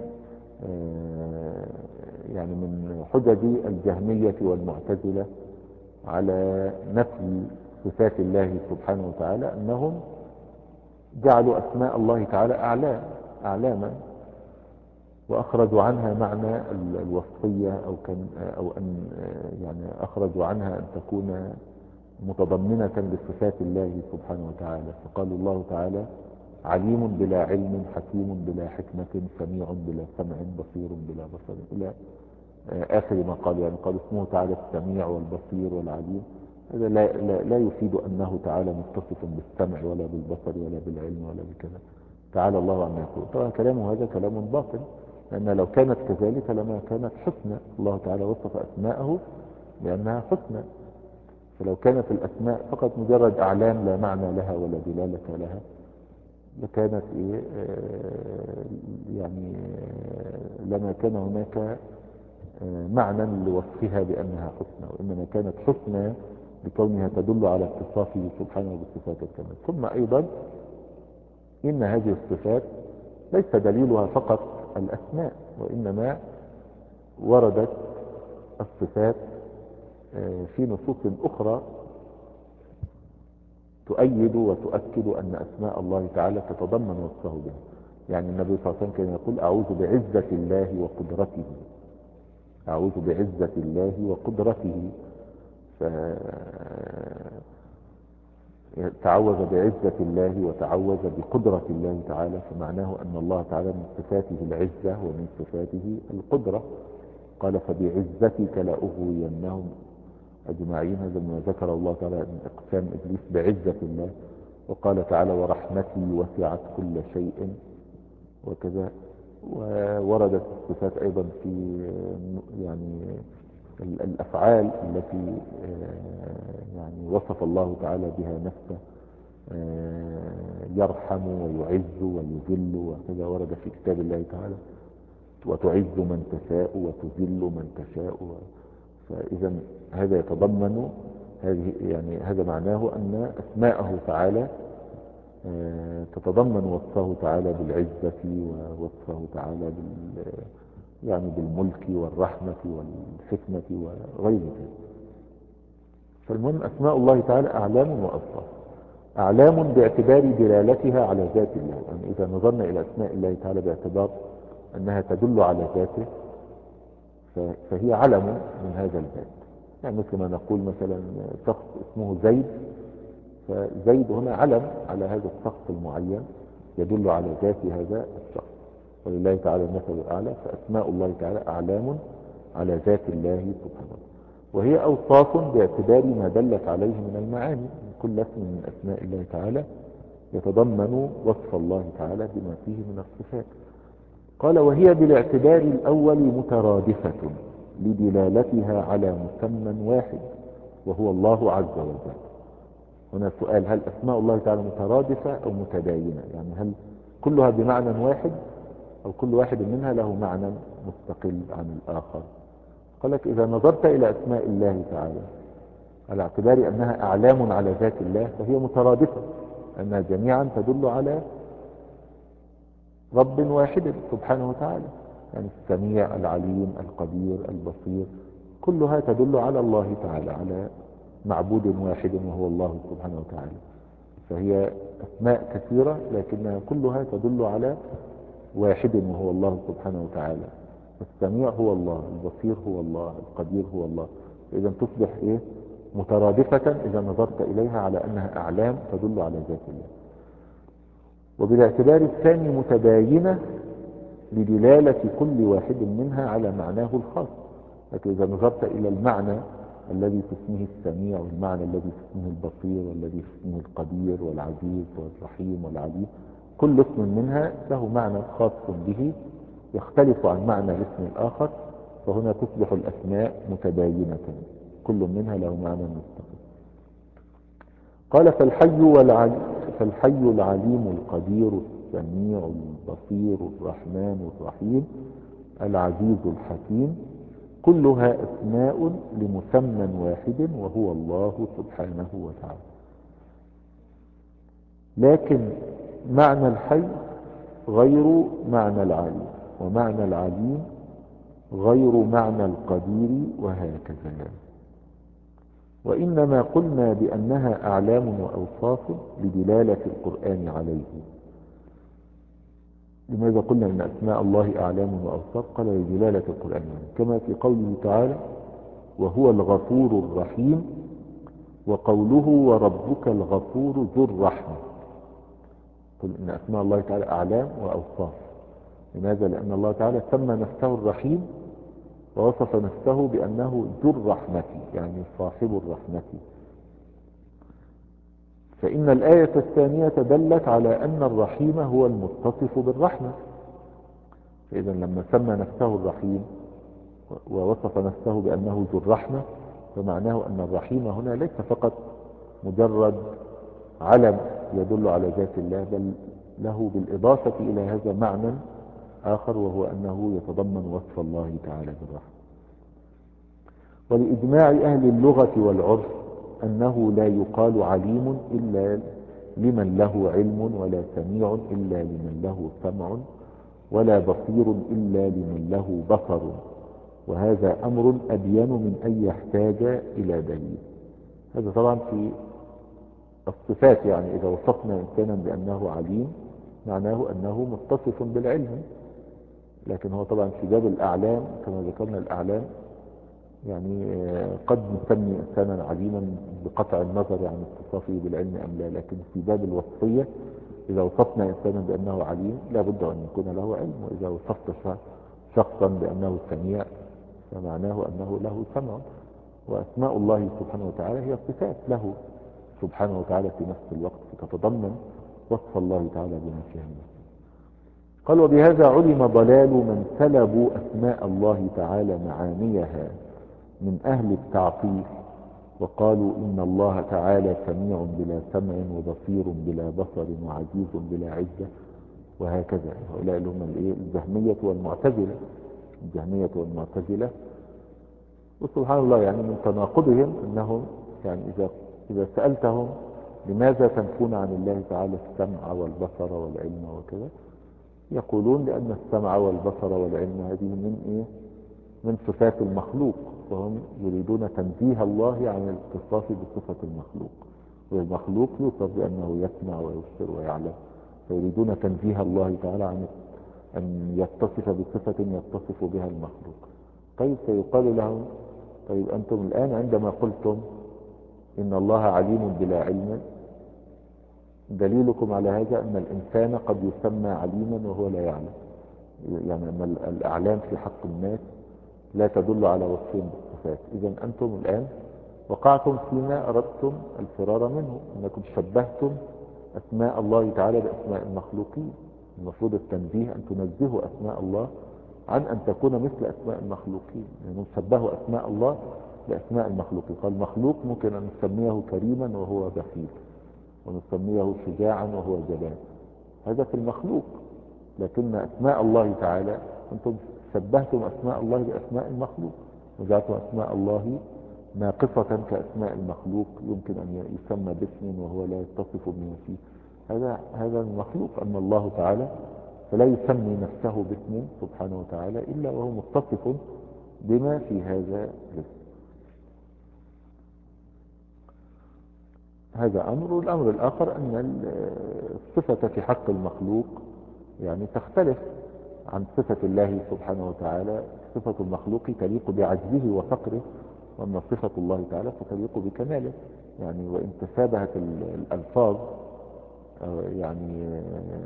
يعني من حجج الجهمية والمعتزلة على نفي صفات الله سبحانه وتعالى أنهم جعلوا أسماء الله تعالى أعلام أعلاما وأخرجوا عنها معنى الوصفية، أو كان أو أن يعني أخرجوا عنها أن تكون متضمنة لصفات الله سبحانه وتعالى. فقالوا الله تعالى عليم بلا علم، حكيم بلا حكمة، سميع بلا سمع، بصير بلا بصر، إلى آخر ما قال. يعني قال اسمه تعالى السميع والبصير والعليم. هذا لا, لا, لا يفيد أنه تعالى متصف بالسمع ولا بالبصر ولا بالعلم ولا بكذا. تعالى الله عما يقول. طبعا كلامه هذا كلام باطل، لأن لو كانت كذلك لما كانت حسنى. الله تعالى وصف أسماءه بأنها حسنى، فلو كانت الأسماء فقط مجرد أعلام لا معنى لها ولا دلالة لها لكانت إيه آه يعني آه لما كان هناك آه معنى لوصفها بأنها حسنى، وإنما كانت حسنى بكونها تدل على اتصافه سبحانه بالصفات الكاملة. ثم أيضا إن هذه الصفات ليس دليلها فقط الأسماء، وإنما وردت الصفات في نصوص أخرى تؤيد وتؤكد أن أسماء الله تعالى تتضمن وصفه بها. يعني النبي صلى الله عليه وسلم كان يقول أعوذ بعزة الله وقدرته، أعوذ بعزة الله وقدرته. تعوذ بعزة الله وتعوذ بقدرة الله تعالى، فمعناه أن الله تعالى من صفاته العزة ومن صفاته القدرة. قال فبعزتك لأغوينهم أجمعين. هذا ما ذكر الله تعالى من إقسام إبليس بعزة الله. وقال تعالى ورحمتي وسعت كل شيء وكذا. ووردت الصفات أيضا في يعني الأفعال التي يعني وصف الله تعالى بها نفسه، يرحم ويعز ويذل وكذا، ورد في كتاب الله تعالى وتعز من تشاء وتذل من تشاء. فإذا هذا يتضمن هذه يعني هذا معناه أن أسماءه تعالى تتضمن وصفه تعالى بالعزة، ووصفه تعالى بال يعني بالملك والرحمة والحكمة وغير ذلك. فالمهم أسماء الله تعالى أعلام وأوصاف. أعلام باعتبار دلالتها على ذات الله. يعني إذا نظرنا إلى أسماء الله تعالى باعتبار أنها تدل على ذاته فهي علم من هذا الذات. يعني مثل ما نقول مثلا شخص اسمه زيد، فزيد هنا علم على هذا الشخص المعين يدل على ذات هذا الشخص. ولله تعالى المثل الأعلى. فأسماء الله تعالى أعلام على ذات الله سبحانه وتعالى. وهي أوصاف باعتبار ما دلت عليه من المعاني. كل اسم من أسماء الله تعالى يتضمن وصف الله تعالى بما فيه من الصفات. قال وهي بالاعتبار الأول مترادفة لدلالتها على مسمى واحد وهو الله عز وجل. هنا سؤال: هل أسماء الله تعالى مترادفة أو متباينة؟ يعني هل كلها بمعنى واحد أو كل واحد منها له معنى مستقل عن الآخر؟ قال لك إذا نظرت إلى أسماء الله تعالى على اعتبار أنها أعلام على ذات الله فهي مترادفة، أنها جميعا تدل على رب واحد سبحانه وتعالى. يعني السميع، العليم، القدير، البصير، كلها تدل على الله تعالى، على معبود واحد وهو الله سبحانه وتعالى. فهي أسماء كثيرة لكنها كلها تدل على واحد وهو الله سبحانه وتعالى. السميع هو الله، البصير هو الله، القدير هو الله. إذا تصبح إيه؟ مترادفة إذا نظرت إليها على أنها أعلام تدل على ذات الله. وبالاعتبار الثاني متباينة لدلالة كل واحد منها على معناه الخاص. لكن إذا نظرت إلى المعنى الذي في اسمه السميع والمعنى الذي في اسمه البصير والذي في اسمه القدير والعزيز والرحيم والعليم، كل اسم منها له معنى خاص به يختلف عن معنى الاسم الآخر، فهنا تصبح الأسماء متباينة كل منها له معنى مستقل. قال فالحي, والعلي فالحي العليم القدير السميع البصير الرحمن الرحيم العزيز الحكيم كلها أسماء لمسمى واحد وهو الله سبحانه وتعالى. لكن معنى الحي غير معنى العليم، ومعنى العليم غير معنى القدير، وهكذا. وإنما قلنا بأنها أعلام وأوصاف لدلالة القرآن عليه. لماذا قلنا أن أسماء الله أعلام وأوصاف؟ قال لدلالة القرآن عليه، كما في قوله تعالى وهو الغفور الرحيم، وقوله وربك الغفور ذو الرحمة. قل إن أسماء الله تعالى أعلام وأوصاف. لماذا؟ لأن الله تعالى سمى نفسه الرحيم ووصف نفسه بأنه ذو الرحمة، يعني صاحب الرحمة. فإن الآية الثانية دلت على أن الرحيم هو المتصف بالرحمة. فإذا لما سمى نفسه الرحيم ووصف نفسه بأنه ذو الرحمة فمعناه أن الرحيم هنا ليس فقط مجرد علم يدل على ذات الله، بل له بالإضافة إلى هذا معنى آخر، وهو أنه يتضمن وصف الله تعالى بالرحمة. ولإجماع أهل اللغة والعرف أنه لا يقال عليم إلا لمن له علم، ولا سميع إلا لمن له سمع، ولا بصير إلا لمن له بصر، وهذا أمر أبين من أن يحتاج إلى دليل. هذا طبعا في الصفات، يعني إذا وصفنا إنسانا بأنه عليم معناه أنه متصف بالعلم. لكن هو طبعا في باب الأعلام كما ذكرنا الأعلام يعني قد نسمي إنسانا عليما بقطع النظر عن اتصافه بالعلم أم لا، لكن في باب الوصفية إذا وصفنا إنسانا بأنه عليم لا بد أن يكون له علم، وإذا وصفت شخصا بأنه سميع فمعناه أنه له سمع. وأسماء الله سبحانه وتعالى هي صفات له سبحانه وتعالى في نفس الوقت، فتتضمن وصف الله تعالى بما فيها النفس. قال وبهذا علم ضلال من سلبوا أسماء الله تعالى معانيها من أهل التعطيل، وقالوا إن الله تعالى سميع بلا سمع، وبصير بلا بصر، وعزيز بلا عزة، وهكذا. هؤلاء اللي هم الجهمية والمعتزلة. الجهمية والمعتزلة وسبحان الله يعني من تناقضهم أنهم يعني إذا, إذا سألتهم لماذا تنفون عن الله تعالى السمع والبصر والعلم وكذا، يقولون لأن السمع والبصر والعلم هذه من إيه؟ من صفات المخلوق، وهم يريدون تنزيه الله عن الاتصاف بصفة المخلوق، والمخلوق يوصف بأنه يسمع ويبصر ويعلم، فيريدون تنزيه الله تعالى عن أن يتصف بصفة يتصف بها المخلوق. طيب فيقال لهم طيب أنتم الآن عندما قلتم إن الله عليم بلا علم، دليلكم على هذا أن الإنسان قد يسمى عليما وهو لا يعلم. يعني أن الأعلام في حق الناس لا تدل على وصفهم بالصفات. إذن أنتم الآن وقعتم فيما أردتم الفرار منه، أنكم شبهتم أسماء الله تعالى بأسماء المخلوقين. المفروض التنزيه أن تنزهوا أسماء الله عن أن تكون مثل أسماء المخلوقين، يعني نشبهوا أسماء الله بأسماء المخلوقين. فالمخلوق ممكن أن نسميه كريما وهو بخيل، ونسميه شجاعا وهو جبان، هذا في المخلوق. لكن أسماء الله تعالى أنتم شبهتم أسماء الله بأسماء المخلوق، وجعلتم أسماء الله ناقصة كأسماء المخلوق، يمكن أن يسمى باسم وهو لا يتصف بما فيه. هذا هذا المخلوق. أما الله تعالى فلا يسمي نفسه باسم سبحانه وتعالى إلا وهو متصف بما في هذا الاسم. هذا أمر. والأمر الآخر أن الصفة في حق المخلوق يعني تختلف عن صفة الله سبحانه وتعالى. صفة المخلوق تليق بعجزه وفقره، وأما صفة الله تعالى فتليق بكماله. يعني وإن تشابهت الألفاظ، يعني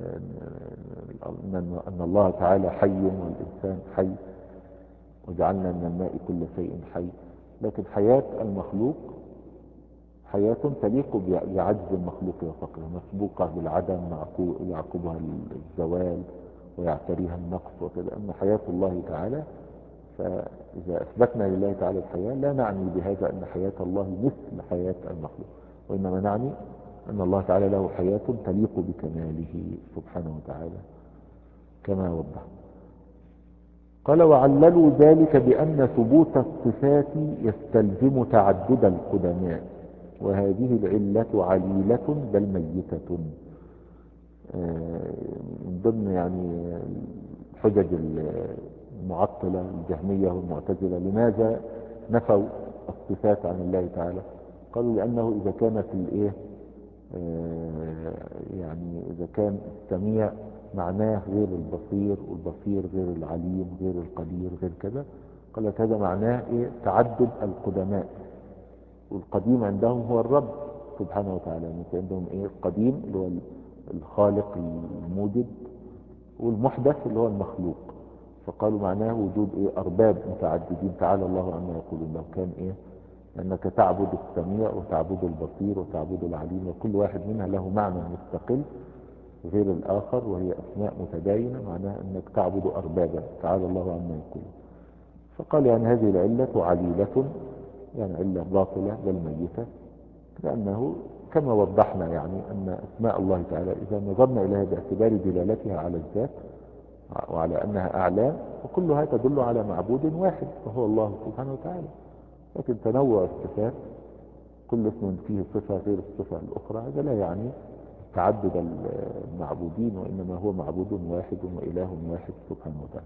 أن الله تعالى حي والإنسان حي، وجعلنا من الماء كل شيء حي، لكن حياة المخلوق حياة تليق بعجز المخلوق وفقره، مسبوقة بالعدم يعقبها الزوال ويعتريها النقص وكذا. أما حياة الله تعالى فإذا أثبتنا لله تعالى الحياة لا نعني بهذا أن حياة الله مثل حياة المخلوق، وإنما نعني أن الله تعالى له حياة تليق بكماله سبحانه وتعالى كما وضح. قال وعللوا ذلك بأن ثبوت الصفات يستلزم تعدد القدماء، وهذه العلة عليلة بل ميتة. من ضمن يعني حجج المعطلة الجهمية والمعتزلة لماذا نفوا الصفات عن الله تعالى؟ قالوا لأنه إذا كانت الايه يعني إذا كان السميع معناه غير البصير، والبصير غير العليم، غير القدير، غير كذا، قالت هذا معناه ايه؟ تعدد القدماء. والقديم عندهم هو الرب سبحانه وتعالى، يعني عندهم ايه؟ القديم اللي هو الخالق الموجد، والمحدث اللي هو المخلوق. فقالوا معناه وجود ايه؟ ارباب متعددين، تعالى الله عما يقولون. لو كان ايه؟ انك تعبد السميع وتعبد البصير وتعبد العليم، وكل واحد منها له معنى مستقل غير الاخر، وهي اسماء متباينة، معناها انك تعبد اربابا، تعالى الله عما يقولون. فقال يعني هذه العلة عليلة، يعني علة باطلة بل ميتة، لأنه كما وضحنا يعني أن أسماء الله تعالى إذا نظرنا إليها باعتبار دلالتها على الذات وعلى أنها أعلام، فكلها تدل على معبود واحد وهو الله سبحانه وتعالى. لكن تنوع الصفات، كل اسم فيه صفة غير الصفة الأخرى، هذا لا يعني تعدد المعبودين، وإنما هو معبود واحد وإله واحد سبحانه وتعالى.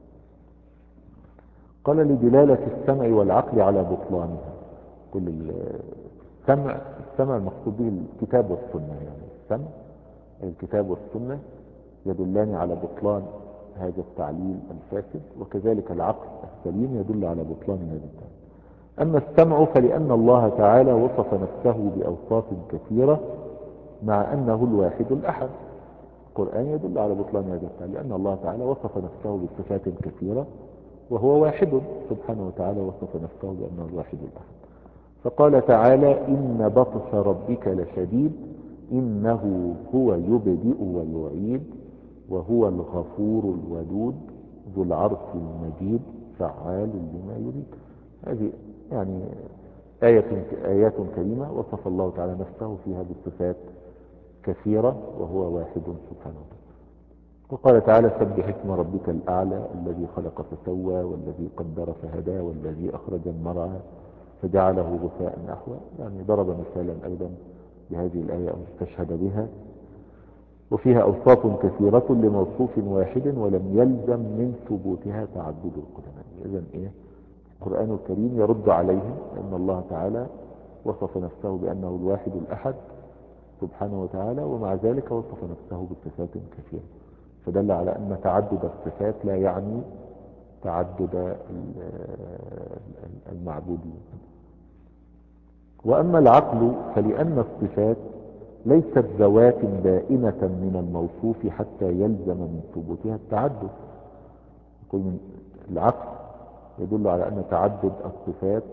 قال لدلالة السمع والعقل على بطلانها. كل السمع السمع المقصود به الكتاب والسنة، يعني السمع الكتاب والسنة يدلان على بطلان هذا التعليل الفاسد، وكذلك العقل السليم يدل على بطلان هذا التعليل. أما السمع فلأن الله تعالى وصف نفسه بأوصاف كثيرة مع أنه الواحد الأحد. القرآن يدل على بطلان هذا التعليل، لأن الله تعالى وصف نفسه بصفات كثيرة وهو واحد سبحانه وتعالى، وصف نفسه بأنه الواحد الأحد. فقال تعالى إن بطش ربك لشديد إنه هو يبدئ ويعيد وهو الغفور الودود ذو العرش المجيد فعال لما يريد. هذه يعني آية آيات كريمة وصف الله تعالى نفسه فيها بالصفات كثيرة وهو واحد سبحانه وتعالى. وقال تعالى سبح اسم ربك الأعلى الذي خلق فسوى والذي قدر فهدى والذي أخرج المرعى فجعله غثاء نحوه. يعني ضرب مثالا أيضا بهذه الآية أو استشهد بها، وفيها أوصاف كثيرة لموصوف واحد ولم يلزم من ثبوتها تعدد القدماء. إذن إيه؟ القرآن الكريم يرد عليهم أن الله تعالى وصف نفسه بأنه الواحد الأحد سبحانه وتعالى، ومع ذلك وصف نفسه بصفات كثيرة، فدل على أن تعدد الصفات لا يعني تعدد المعبودين. وأما العقل فلأن الصفات ليست ذوات بائنة من الموصوف حتى يلزم من ثبوتها التعدد. يقول من العقل يدل على أن تعدد الصفات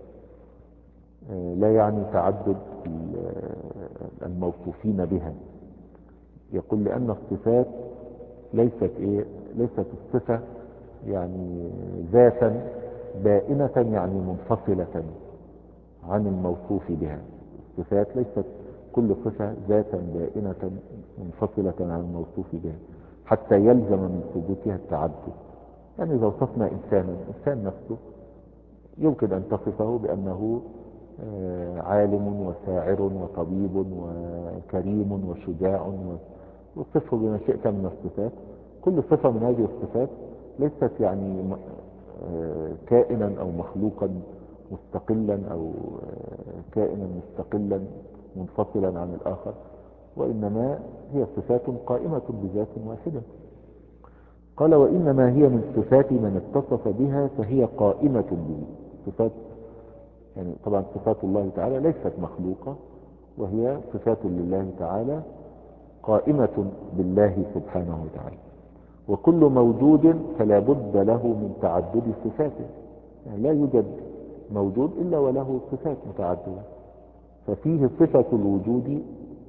لا يعني تعدد الموصوفين بها. يقول لأن الصفات ليست إيه ليست الصفة يعني ذاتا بائنة يعني منفصلة عن الموصوف بها. الصفات ليست كل صفة ذاتا بائنة منفصلة عن الموصوف بها حتى يلزم من ثبوتها التعدد. يعني إذا وصفنا إنسانا، إنسان نفسه يمكن أن تصفه بأنه عالم وشاعر وطبيب وكريم وشجاع، وصفه بما شئت من الصفات. كل صفة من هذه الصفات ليست يعني كائنا أو مخلوقا مستقلا أو كائنا مستقلا منفصلا عن الآخر، وإنما هي صفات قائمة بذات واحدة. قال وإنما هي من صفات من اتصف بها فهي قائمة به. صفات يعني طبعا صفات الله تعالى ليست مخلوقة، وهي صفات لله تعالى قائمة بالله سبحانه وتعالى. وكل موجود فلا بد له من تعدد صفاته، يعني لا يوجد موجود إلا وله صفات متعددة. ففيه صفة الوجود،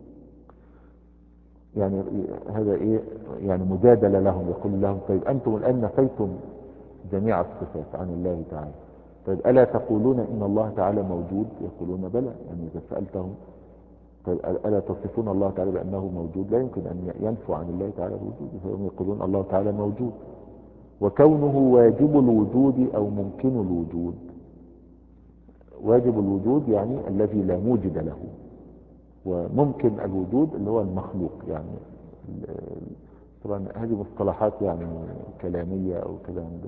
يعني هذا إيه يعني مجادلة لهم. يقول لهم طيب أنتم الآن نفيتم جميع الصفات عن الله تعالى، طيب ألا تقولون إن الله تعالى موجود؟ يقولون بلى. يعني إذا سألتهم طيب ألا تصفون الله تعالى بأنه موجود؟ لا يمكن أن ينفوا عن الله تعالى الوجود، فهم يقولون الله تعالى موجود. وكونه واجب الوجود أو ممكن الوجود. واجب الوجود يعني الذي لا موجد له، وممكن الوجود اللي هو المخلوق. يعني طبعا هذه مصطلحات يعني كلامية أو كده عند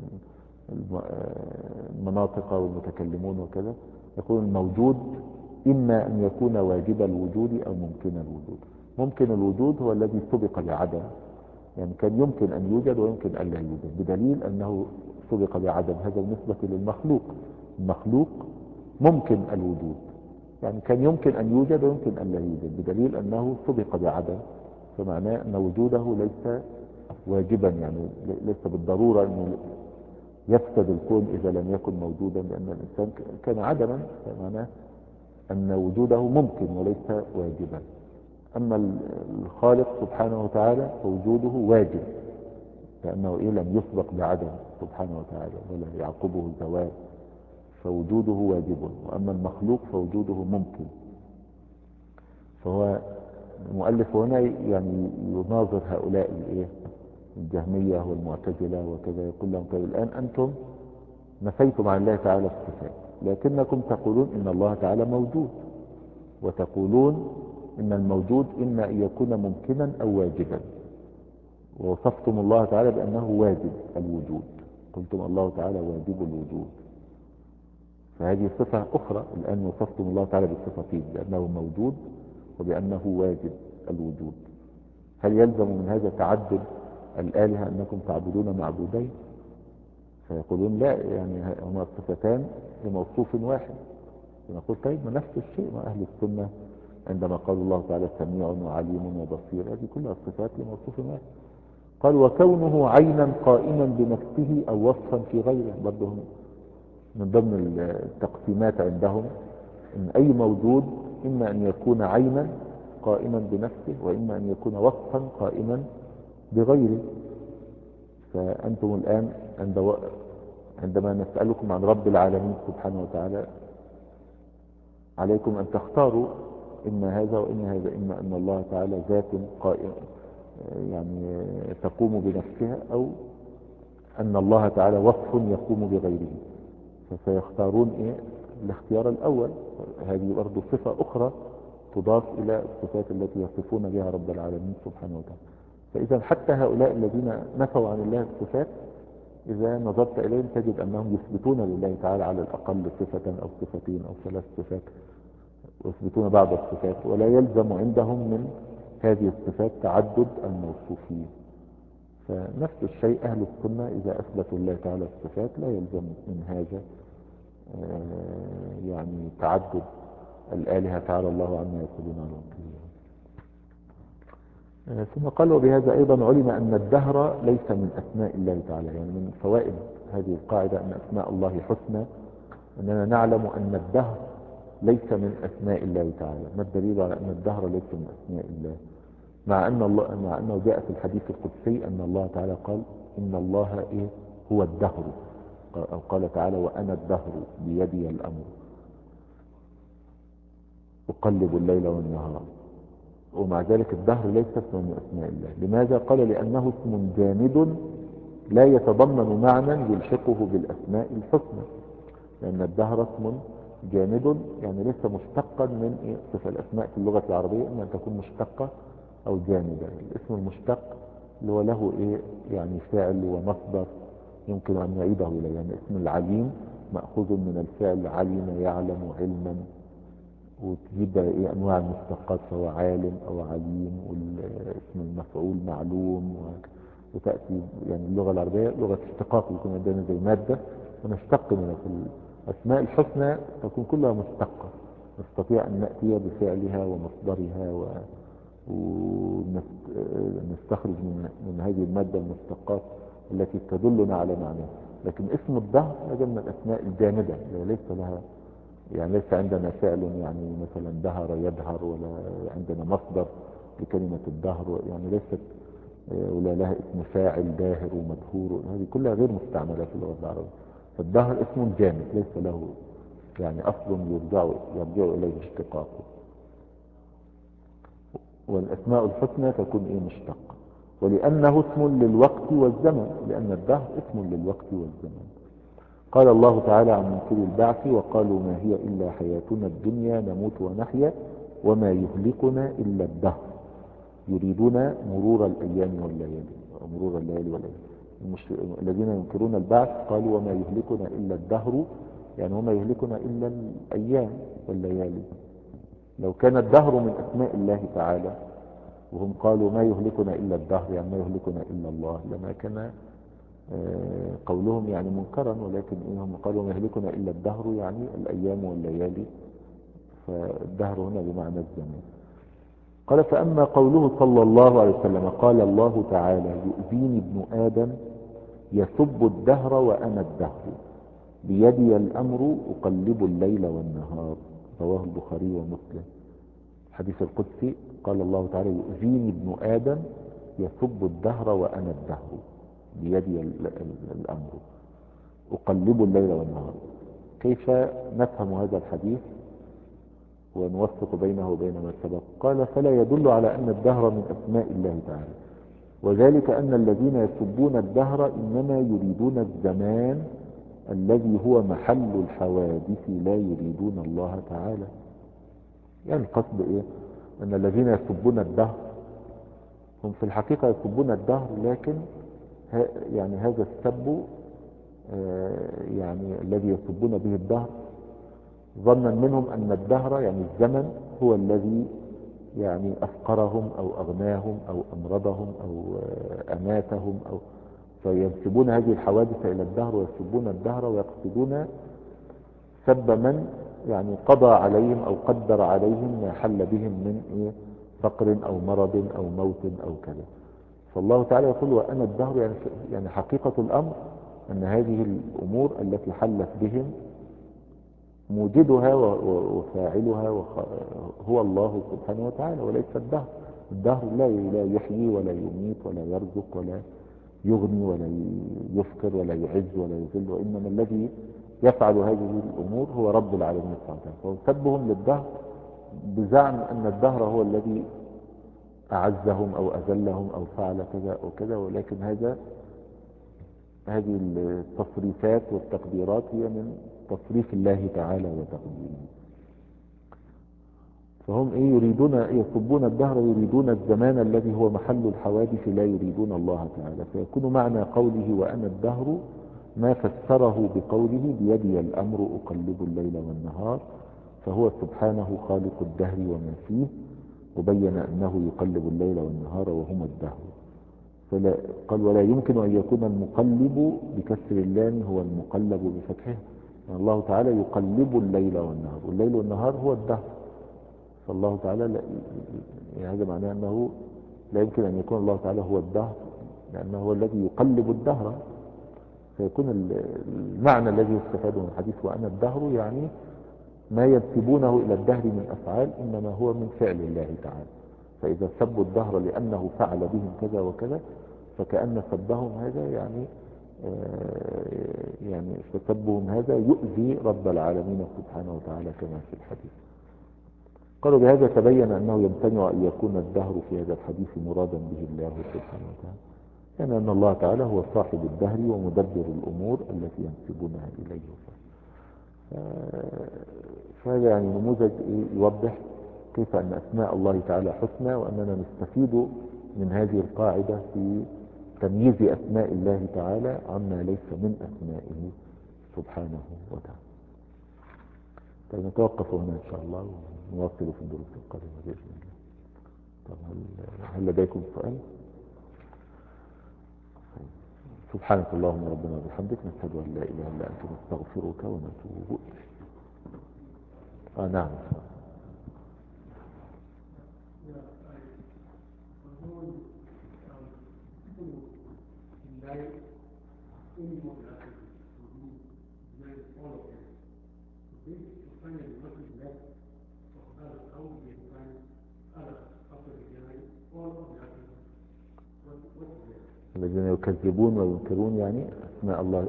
المناطق والمتكلمون وكذا. يقول الموجود إما أن يكون واجب الوجود أو ممكن الوجود. ممكن الوجود هو الذي سبق بعدم، يعني كان يمكن أن يوجد ويمكن أن لا يوجد بدليل أنه سبق بعدم. هذا بالنسبة للمخلوق. المخلوق ممكن الوجود، يعني كان يمكن أن يوجد ويمكن أن لا يوجد بدليل أنه سبق بعدم، فمعناه أن وجوده ليس واجبا، يعني ليس بالضرورة أنه يفسد الكون إذا لم يكن موجودا، لأن الإنسان كان عدما، فمعناه أن وجوده ممكن وليس واجبا. أما الخالق سبحانه وتعالى فوجوده واجب، لأنه إيه لم يسبق بعدم سبحانه وتعالى ولا يعقبه زوال، فوجوده واجب. وأما المخلوق فوجوده ممكن. فهو المؤلف هنا يعني يناظر هؤلاء الايه الجهمية والمعتزلة وكذا. يقول لهم طيب الآن أنتم نفيتم عن الله تعالى الصفات، لكنكم تقولون إن الله تعالى موجود، وتقولون إن الموجود إما أن يكون ممكنا أو واجبا، ووصفتم الله تعالى بأنه واجب الوجود. قلتم الله تعالى واجب الوجود، فهذه صفة أخرى. الآن وصفتم الله تعالى بالصفتين، بأنه موجود وبأنه واجب الوجود. هل يلزم من هذا تعدد الآلهة أنكم تعبدون معبودين؟ فيقولون لا، يعني هما الصفتان لموصوف واحد. فنقول طيب ما نفس الشيء مع أهل السنة عندما قال الله تعالى سميع وعليم وبصير، هذه كلها الصفات لموصوف واحد. قال وكونه عينا قائما بنفسه أو وصفا في غيره. برضه من ضمن التقسيمات عندهم ان اي موجود اما ان يكون عينا قائما بنفسه، واما ان يكون وصفا قائما بغيره. فانتم الان عند عندما نسألكم عن رب العالمين سبحانه وتعالى عليكم ان تختاروا اما هذا واما هذا، اما ان الله تعالى ذات قائم يعني تقوم بنفسها، او ان الله تعالى وصف يقوم بغيره، فسيختارون ايه الاختيار الاول. هذه برضه صفة اخرى تضاف الى الصفات التي يصفون بها رب العالمين سبحانه وتعالى. فاذا حتى هؤلاء الذين نفوا عن الله الصفات اذا نظرت اليهم تجد انهم يثبتون لله تعالى على الاقل صفة او صفتين او ثلاث صفات، ويثبتون بعض الصفات، ولا يلزم عندهم من هذه الصفات تعدد الموصوفين. فنفس الشيء اهل السنة اذا اثبتوا الله تعالى الصفات لا يلزم من هذا يعني تعدد الآلهة تعالى الله عما يقولون على وكيل. آه، ثم قال وبهذا أيضا علم أن الدهر ليس من أسماء الله تعالى. يعني من فوائد هذه القاعدة أن أسماء الله حسنى، أننا نعلم أن الدهر ليس من أسماء الله تعالى. ما الدليل على أن الدهر ليس من أسماء الله؟ مع أن الله مع أنه جاء في الحديث القدسي أن الله تعالى قال إن الله إيه هو الدهر، أو قال تعالى وأنا الدهر بيدي الأمر أقلب الليل والنهار. ومع ذلك الدهر ليس اسما من أسماء الله. لماذا؟ قال لأنه اسم جامد لا يتضمن معنى يلحقه بالأسماء الحسنى. لأن الدهر اسم جامد يعني ليس مشتقا من إيه؟ صفة الأسماء في اللغة العربية إما أن تكون مشتقة أو جامدة. الاسم المشتق اللي هو له إيه يعني فعل ومصدر يمكن أن يعيده إليه. يعني اسم العليم مأخوذ من الفعل علم يعلم علما، وتجيب بقى ايه انواع المشتقات سواء عالم او عليم، والاسم المفعول معلوم، وتأتي يعني اللغة العربية لغة اشتقاق، يكون عندنا زي مادة ونشتق منها. في الاسماء الحسنى تكون كلها مشتقة، نستطيع ان نأتي بفعلها ومصدرها و... ونستخرج من من هذه المادة المشتقات التي تدلنا على معناها. لكن اسم الدهر هذا من الاسماء الجامدة اللي ليس لها يعني ليس عندنا فعل يعني مثلا دهر يدهر، ولا عندنا مصدر لكلمة الدهر، يعني ليست ولا لها اسم فاعل داهر ومدهور، هذه كلها غير مستعملة في اللغة العربية. فالدهر اسم جامد ليس له يعني أصل يرجع, يرجع إليه اشتقاقه. والأسماء الحسنى تكون إيه مشتقة. ولأنه اسم للوقت والزمن، لأن الدهر اسم للوقت والزمن. قال الله تعالى عن منكر البعث وقالوا ما هي إلا حياتنا الدنيا نموت ونحيا وما يهلكنا إلا الدهر يريدون مرور الأيام والليالي مرور الليالي والأيام. المش... الذين ينكرون البعث قالوا وما يهلكنا إلا الدهر، يعني وما يهلكنا إلا الأيام والليالي. لو كان الدهر من أسماء الله تعالى وهم قالوا ما يهلكنا إلا الدهر يعني ما يهلكنا إلا الله، لما كان قولهم يعني منكرا. ولكن إنهم قالوا ما يهلكنا إلا الدهر يعني الأيام والليالي، فالدهر هنا بمعنى الزمان. قال فأما قوله صلى الله عليه وسلم قال الله تعالى يؤذيني ابن آدم يسب الدهر وأنا الدهر بيدي الأمر أقلب الليل والنهار، رواه البخاري ومسلم. الحديث القدسي قال الله تعالى يؤذيني ابن آدم يسب الدهر وأنا الدهر بيدي الأمر أقلب الليل والنهار. كيف نفهم هذا الحديث ونوفق بينه وبين ما سبق؟ قال فلا يدل على أن الدهر من أسماء الله تعالى، وذلك أن الذين يسبون الدهر إنما يريدون الزمان الذي هو محل الحوادث لا يريدون الله تعالى. يعني القصد إيه؟ أن الذين يسبون الدهر هم في الحقيقة يسبون الدهر، لكن يعني هذا السب يعني الذي يسبون به الدهر ظنا منهم أن الدهر يعني الزمن هو الذي يعني أفقرهم أو أغناهم أو أمرضهم أو أماتهم، أو فينسبون هذه الحوادث إلى الدهر ويسبون الدهر ويقصدون سب من يعني قضى عليهم أو قدر عليهم ما حل بهم من إيه فقر أو مرض أو موت أو كذا. فالله تعالى يقول وأنا الدهر، يعني يعني حقيقة الأمر أن هذه الأمور التي حلت بهم موجدها وفاعلها هو الله سبحانه وتعالى وليس الدهر. الدهر لا يحيي ولا يميت ولا يرزق ولا يغني ولا يفقر ولا يعز ولا يذل، وإنما الذي يفعل هذه الأمور هو رب العالمين سبحانه وتعالى. فسبهم للدهر بزعم أن الدهر هو الذي أعزهم أو أذلهم أو فعل كذا أو كذا، ولكن هذا هذه التصريفات والتقديرات هي من تصريف الله تعالى وتقديره. فهم إيه يريدون يسبون الدهر يريدون الزمان الذي هو محل الحوادث لا يريدون الله تعالى. فيكون معنى قوله وأنا الدهر ما فسره بقوله بيدي الأمر أقلب الليل والنهار، فهو سبحانه خالق الدهر وما فيه، وبين أنه يقلب الليل والنهار وهما الدهر. فلا قال ولا يمكن أن يكون المقلب بكسر اللام هو المقلب بفتحه، يعني الله تعالى يقلب الليل والنهار، والليل والنهار هو الدهر. فالله تعالى لا يعني هذا معناه أنه لا يمكن أن يكون الله تعالى هو الدهر، لأنه هو الذي يقلب الدهر، فيكون المعنى الذي يستفاد من الحديث وأنا الدهر يعني ما ينسبونه إلى الدهر من أفعال إنما هو من فعل الله تعالى. فإذا سبوا الدهر لأنه فعل بهم كذا وكذا فكأن سبهم هذا يعني يعني فسبهم هذا يؤذي رب العالمين سبحانه وتعالى كما في الحديث. قالوا بهذا تبين أنه يمتنع أن يكون الدهر في هذا الحديث مرادا به الله سبحانه وتعالى، يعني أن الله تعالى هو صاحب الدهر ومدبر الأمور التي ينسبونها إليه. فهذا يعني نموذج يوضح كيف أن أسماء الله تعالى حسنى، وأننا نستفيد من هذه القاعدة في تمييز أسماء الله تعالى عما ليس من أسمائه سبحانه وتعالى. طيب نتوقف هنا إن شاء الله ونواصل في الدروس القادمة بإذن الله. طب هل, هل لديكم سؤال؟ سبحانك اللهم ربنا وبحمدك نشهد أن لا إله إلا أنت نستغفرك ونتوب إليك. آه نعم. الذين يكذبون وينكرون يعني أسماء الله.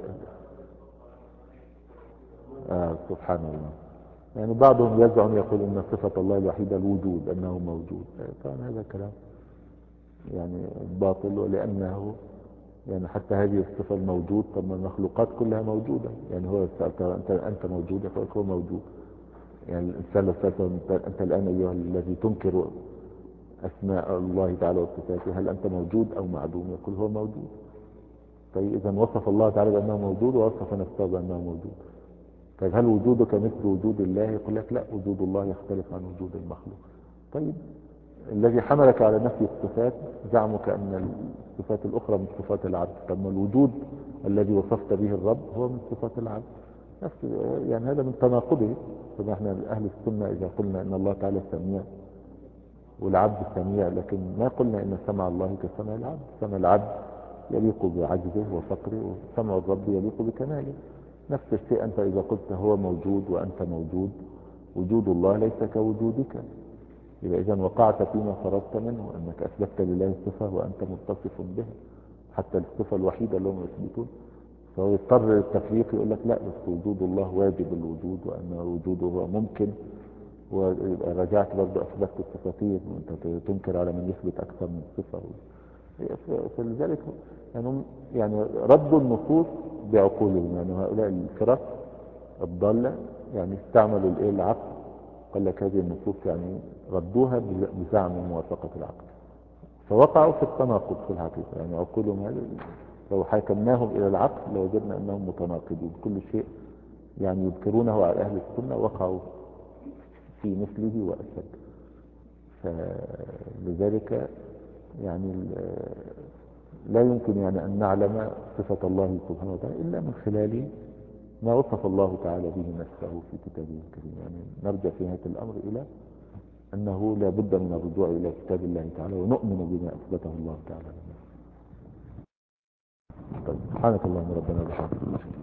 آه سبحان الله. يعني بعضهم يزعم يقول ان صفة الله الوحيدة الوجود، انه موجود. طبعا هذا كلام يعني باطل، ولانه يعني حتى هذه الصفة الموجود، طب ما المخلوقات كلها موجودة. يعني هو سألت انت انت موجود فقال هو موجود. يعني الانسان لو سألت انت الان ايها الذي تنكر اسماء الله تعالى وصفاته هل انت موجود او معدوم، يقول هو موجود. طيب اذا وصف الله تعالى بانه موجود ووصف نفسه بانه موجود. طيب هل وجودك مثل وجود الله؟ يقول لك لا، وجود الله يختلف عن وجود المخلوق. طيب الذي حملك على نفي الصفات زعمك ان الصفات الاخرى من صفات العبد، طب ما الوجود الذي وصفت به الرب هو من صفات العبد نفس، يعني هذا من تناقضه. فنحن اهل السنه اذا قلنا ان الله تعالى سميع والعبد سميع، لكن ما قلنا ان سمع الله كسمع العبد. سمع العبد يليق بعجزه وفقره، وسمع الرب يليق بكماله. نفس الشيء أنت إذا قلت هو موجود وأنت موجود، وجود الله ليس كوجودك. إذا إذن وقعت فيما فرضت منه أنك أثبتت لله صفة وأنت متصف بها، حتى الصفة الوحيدة اللي هم يثبتون. فهو يضطر التفريق يقول لك لا، بس وجود الله واجب الوجود وأن وجوده هو ممكن، ورجعت برضه أثبتت الصفتين وأنت تنكر على من يثبت أكثر من صفة. فلذلك يعني, يعني ردوا النصوص بعقولهم. يعني هؤلاء الفرق الضالة يعني استعملوا الايه العقل، قال لك هذه النصوص يعني ردوها بزعم موافقة العقل، فوقعوا في التناقض في الحقيقة. يعني عقولهم هذا لو حاكمناهم الى العقل لوجدنا انهم متناقضون، كل شيء يعني يذكرونه على اهل السنة وقعوا في مثله وأشد. فلذلك يعني لا يمكن يعني أن نعلم صفة الله سبحانه وتعالى إلا من خلال ما وصف الله تعالى به نفسه في كتابه الكريم. يعني نرجع في نهاية الأمر إلى أنه لا بد من الرجوع إلى كتاب الله تعالى ونؤمن بما أثبته الله تعالى لنا. طيب سبحانك اللهم ربنا وبحمدك.